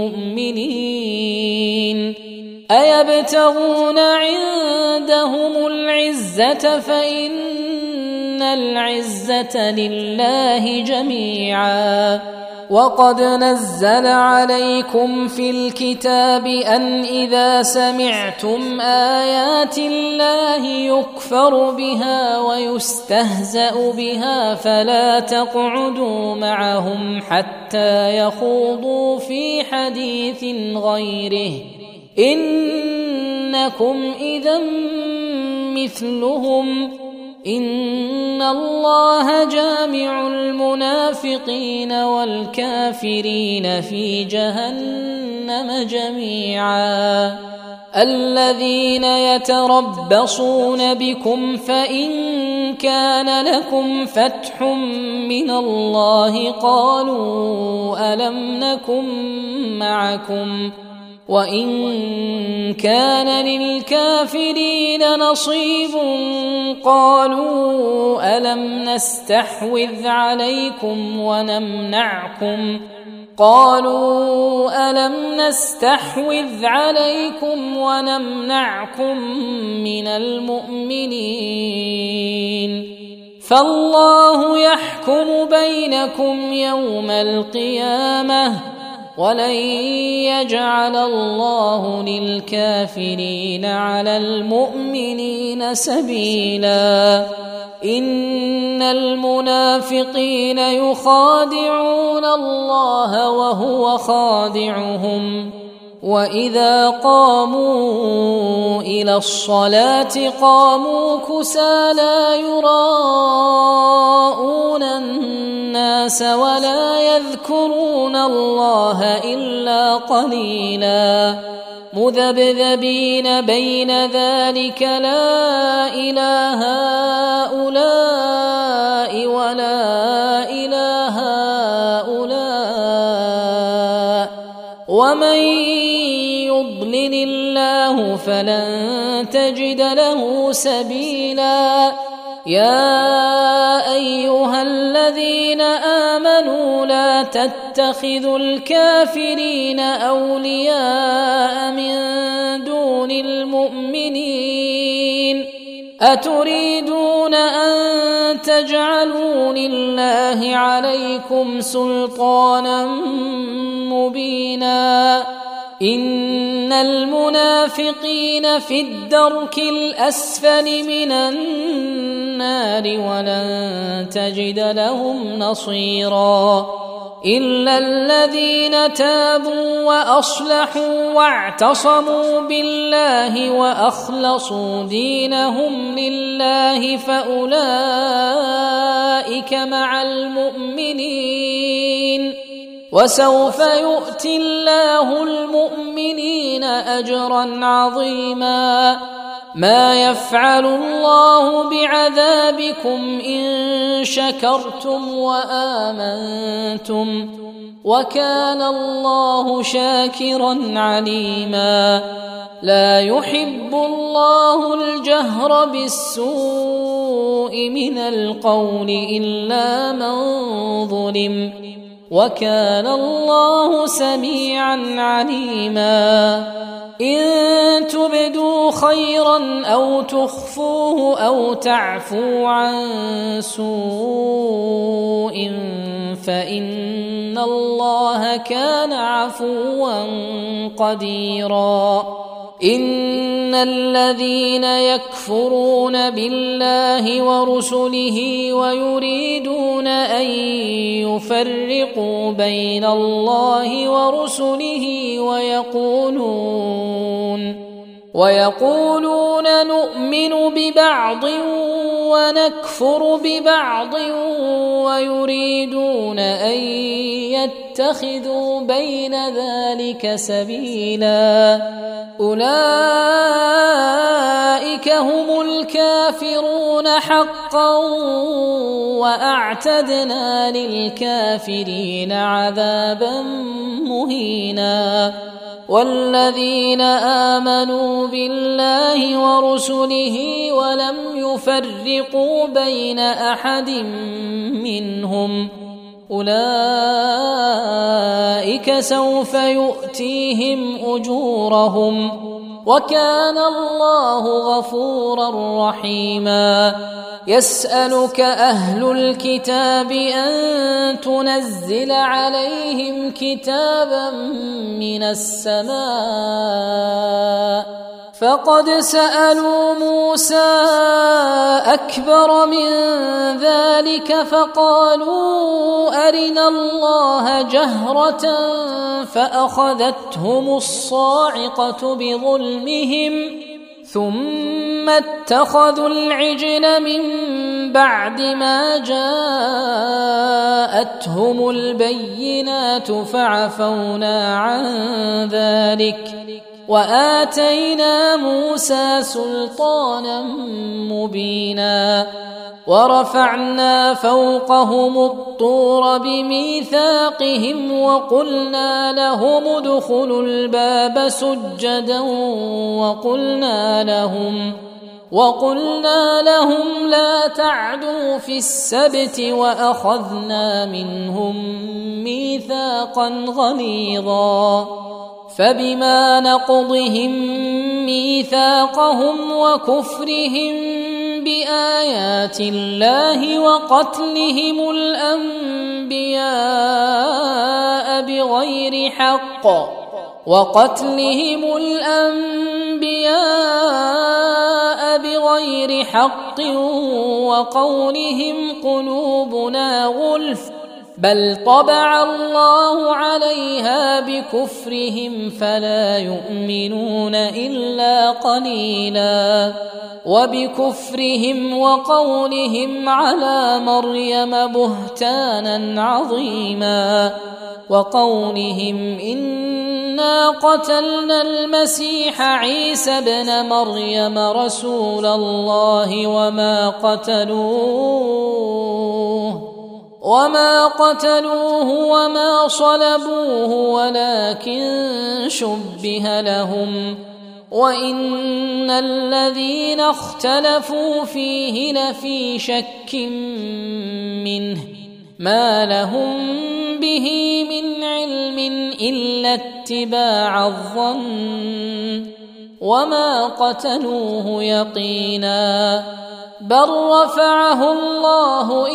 المؤمنين أيبتغون عندهم العزة فإن العزة لله جميعا وقد نزل عليكم في الكتاب أن إذا سمعتم آيات الله يكفر بها ويستهزأ بها فلا تقعدوا معهم حتى يخوضوا في حديث غيره إنكم إذا مثلهم إن الله جامع المنافقين والكافرين في جهنم جميعا الذين يتربصون بكم فإن كان لكم فتح من الله قالوا ألم نكن معكم وإن كان للكافرين نصيب قالوا ألم نستحوذ عليكم ونمنعكم من المؤمنين فالله يحكم بينكم يوم القيامة ولن يجعل الله للكافرين على المؤمنين سبيلا إن المنافقين يخادعون الله وهو خادعهم وإذا قاموا إلى الصلاة قاموا كسالى يراءون الناس ولا يذكرون الله إلا قليلا مذبذبين بين ذلك لا إله هؤلاء ولا إله هؤلاء ومن يضلل الله فلن تجد له سبيلا يا أيها الذين آمنوا لا تتخذوا الكافرين أولياء من دون المؤمنين أتريدون أن تجعلوا لله عليكم سلطانا مبينا إن المنافقين في الدرك الأسفل من النار ولن تجد لهم نصيرا إلا الذين تابوا وأصلحوا واعتصموا بالله وأخلصوا دينهم لله فأولئك مع المؤمنين وسوف يؤتي الله المؤمنين أجرا عظيما ما يفعل الله بعذابكم إن شكرتم وآمنتم وكان الله شاكرا عليما لا يحب الله الجهر بالسوء من القول إلا من ظلم وكان الله سميعا عليما إن تبدوا خيرا أو تخفوه أو تعفوا عن سوء فإن الله كان عفوا قديرا إن الذين يكفرون بالله ورسله ويريدون أن يفرقوا بين الله ورسله ويقولون نؤمن ببعض ونكفر ببعض ويريدون أن يتخذوا بين ذلك سبيلا أولئك هم الكافرون حقا وأعتدنا للكافرين عذابا مهينا والذين آمنوا بالله ورسله ولم يفرقوا بين أحد منهم أولئك سوف يؤتيهم أجورهم وكان الله غفورا رحيما يسألك أهل الكتاب أن تنزل عليهم كتابا من السماء فقد سألوا موسى أكبر من ذلك فقالوا أرنا الله جهرة فأخذتهم الصاعقة بظلمهم ثم اتخذوا العجل من بعد ما جاءتهم البينات فعفونا عن ذلك وآتينا موسى سلطانا مبينا ورفعنا فوقهم الطور بميثاقهم وقلنا لهم ادخلوا الباب سجدا وقلنا لهم لا تعدوا في السبت وأخذنا منهم ميثاقا غليظا فبما نقضهم ميثاقهم وكفرهم بآيات الله وقتلهم الأنبياء بغير بغير حق وقولهم قلوبنا غلف بل طبع الله عليها بكفرهم فلا يؤمنون إلا قليلا وبكفرهم وقولهم على مريم بهتانا عظيما وقولهم إنا قتلنا المسيح عيسى ابن مريم رسول الله وما قتلوه وما صلبوه ولكن شبه لهم وإن الذين اختلفوا فيه لفي شك منه ما لهم به من علم إلا اتباع الظن وما قتلوه يقينا بل رفعه الله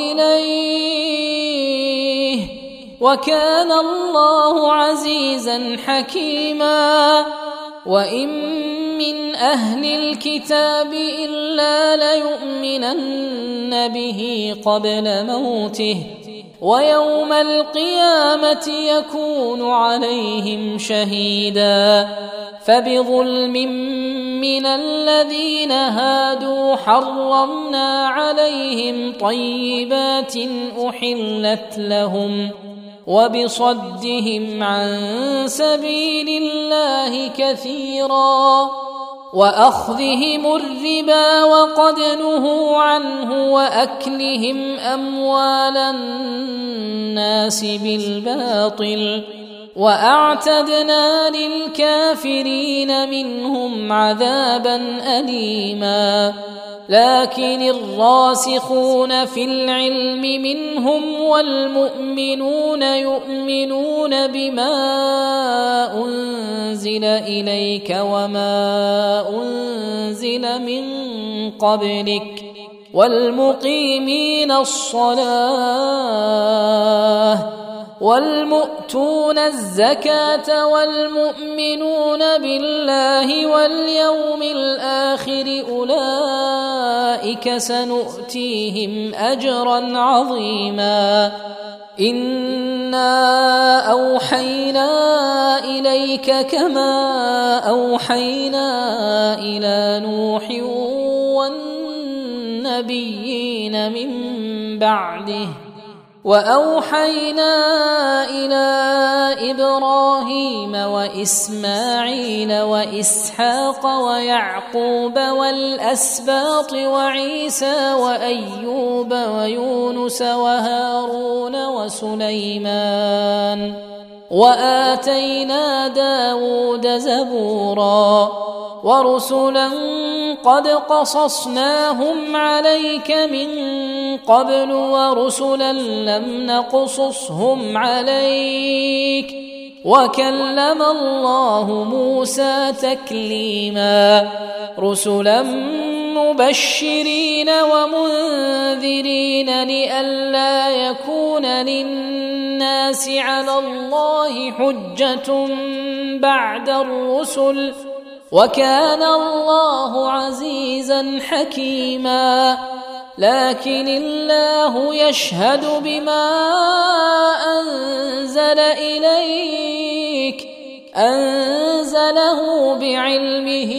إليه وكان الله عزيزا حكيما وإن من أهل الكتاب إلا ليؤمنن به قبل موته ويوم القيامة يكون عليهم شهيدا فبظلم من الذين هادوا حرمنا عليهم طيبات أحلت لهم وبصدهم عن سبيل الله كثيرا وأخذهم الربا وقد نهوا عنه وأكلهم أموال الناس بالباطل وأعتدنا للكافرين منهم عذابا أليما لكن الراسخون في العلم منهم والمؤمنون يؤمنون بما أنزل إليك وما أنزل من قبلك والمقيمين الصلاة والمؤتون الزكاة والمؤمنون بالله واليوم الآخر أولئك سنؤتيهم أجرا عظيما إنا أوحينا إليك كما أوحينا إلى نوح والنبيين من بعده وأوحينا إلى إبراهيم وإسماعيل وإسحاق ويعقوب والأسباط وعيسى وأيوب ويونس وهارون وسليمان وآتينا داود زبورا ورسلا قد قصصناهم عليك من قبل ورسلا لم نقصصهم عليك وكلم الله موسى تكليما رسلا مبشرين ومنذرين لئلا يكون للناس على الله حجة بعد الرسل وكان الله عزيزا حكيما لكن الله يشهد بما أنزل إليك أنزله بعلمه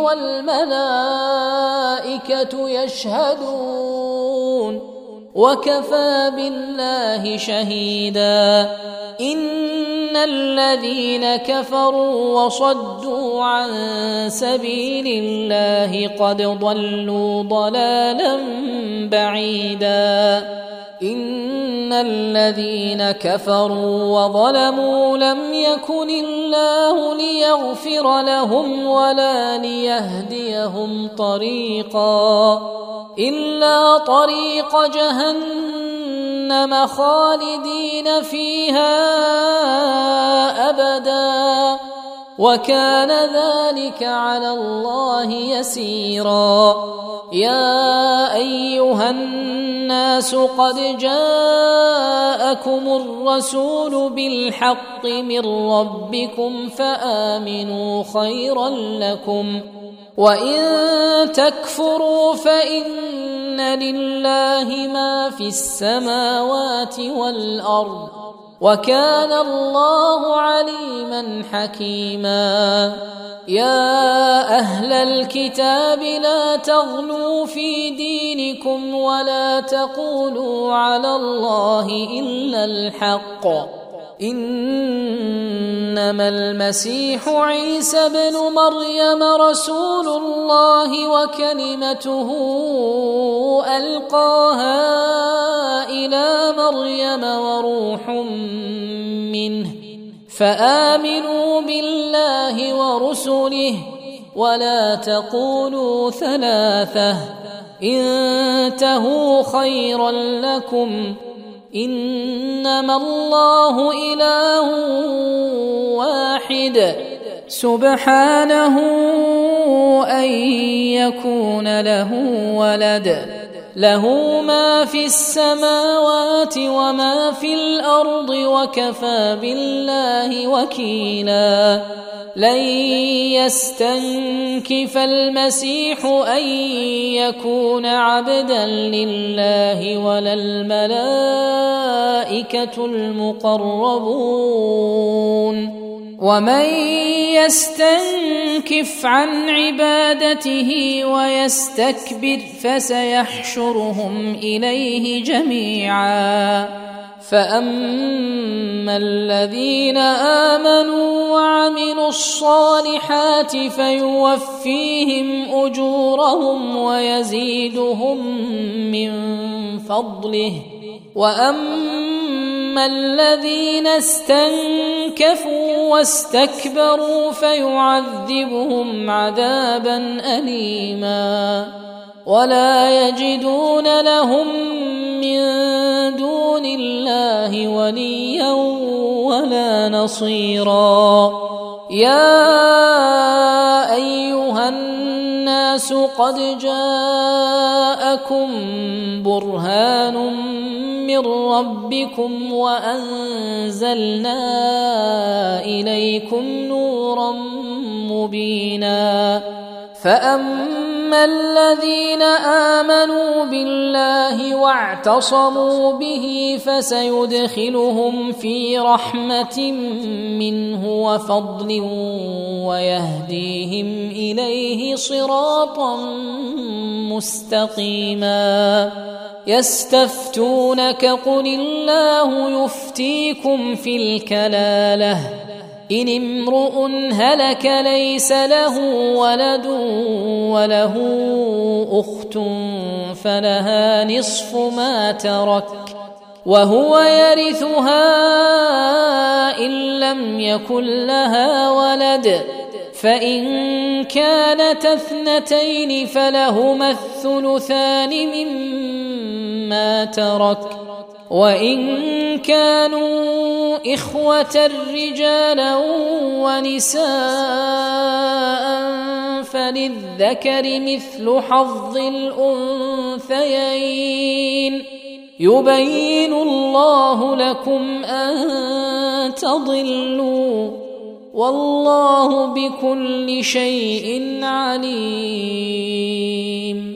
والملائكة يشهدون وكفى بالله شهيدا إن الذين كفروا وصدوا عن سبيل الله قد ضلوا ضلالا بعيدا إن الذين كفروا وظلموا لم يكن الله ليغفر لهم ولا ليهديهم طريقا إلا طريق جهنم خالدين فيها أبدا وكان ذلك على الله يسيرا يا أيها الناس قد جاءكم الرسول بالحق من ربكم فآمنوا خيرا لكم وإن تكفروا فإن لله ما في السماوات والأرض وكان الله عليما حكيما. يا أهل الكتاب لا تغلوا في دينكم ولا تقولوا على الله إلا الحق إنما المسيح عيسى بن مريم رسول الله وكلمته ألقاها إلى مريم وروح منه فآمنوا بالله ورسله ولا تقولوا ثلاثة انتهوا خيرا لكم إنما الله إله واحد سبحانه أن يكون له ولد له ما في السماوات وما في الأرض وكفى بالله وكيلا. لن يستنكف المسيح أن يكون عبدا لله ولا الملائكة المقربون ومن يستنكف عن عبادته ويستكبر فسيحشرهم إليه جميعا. فأما الذين آمنوا وعملوا الصالحات فيوفيهم أجورهم ويزيدهم من فضله وأما الذين استنكفوا واستكبروا فيعذبهم عذابا أليما ولا يجدون لهم من دون الله وليا ولا نصيرا. يا أيها الناس قد جاءكم برهان من ربكم وأنزلنا إليكم نورا مبينا. فأما الذين آمنوا بالله واعتصموا به فسيدخلهم في رحمة منه وفضل ويهديهم إليه صراطا مستقيما. يستفتونك قل الله يفتيكم في الكلالة إن امرؤ هلك ليس له ولد وله أخت فلها نصف ما ترك وهو يرثها إن لم يكن لها ولد فإن كانت اثنتين فلهما الثلثان مما ترك وإن كانوا إخوة رجالا ونساء فللذكر مثل حظ الأنثيين يبين الله لكم أن تضلوا والله بكل شيء عليم.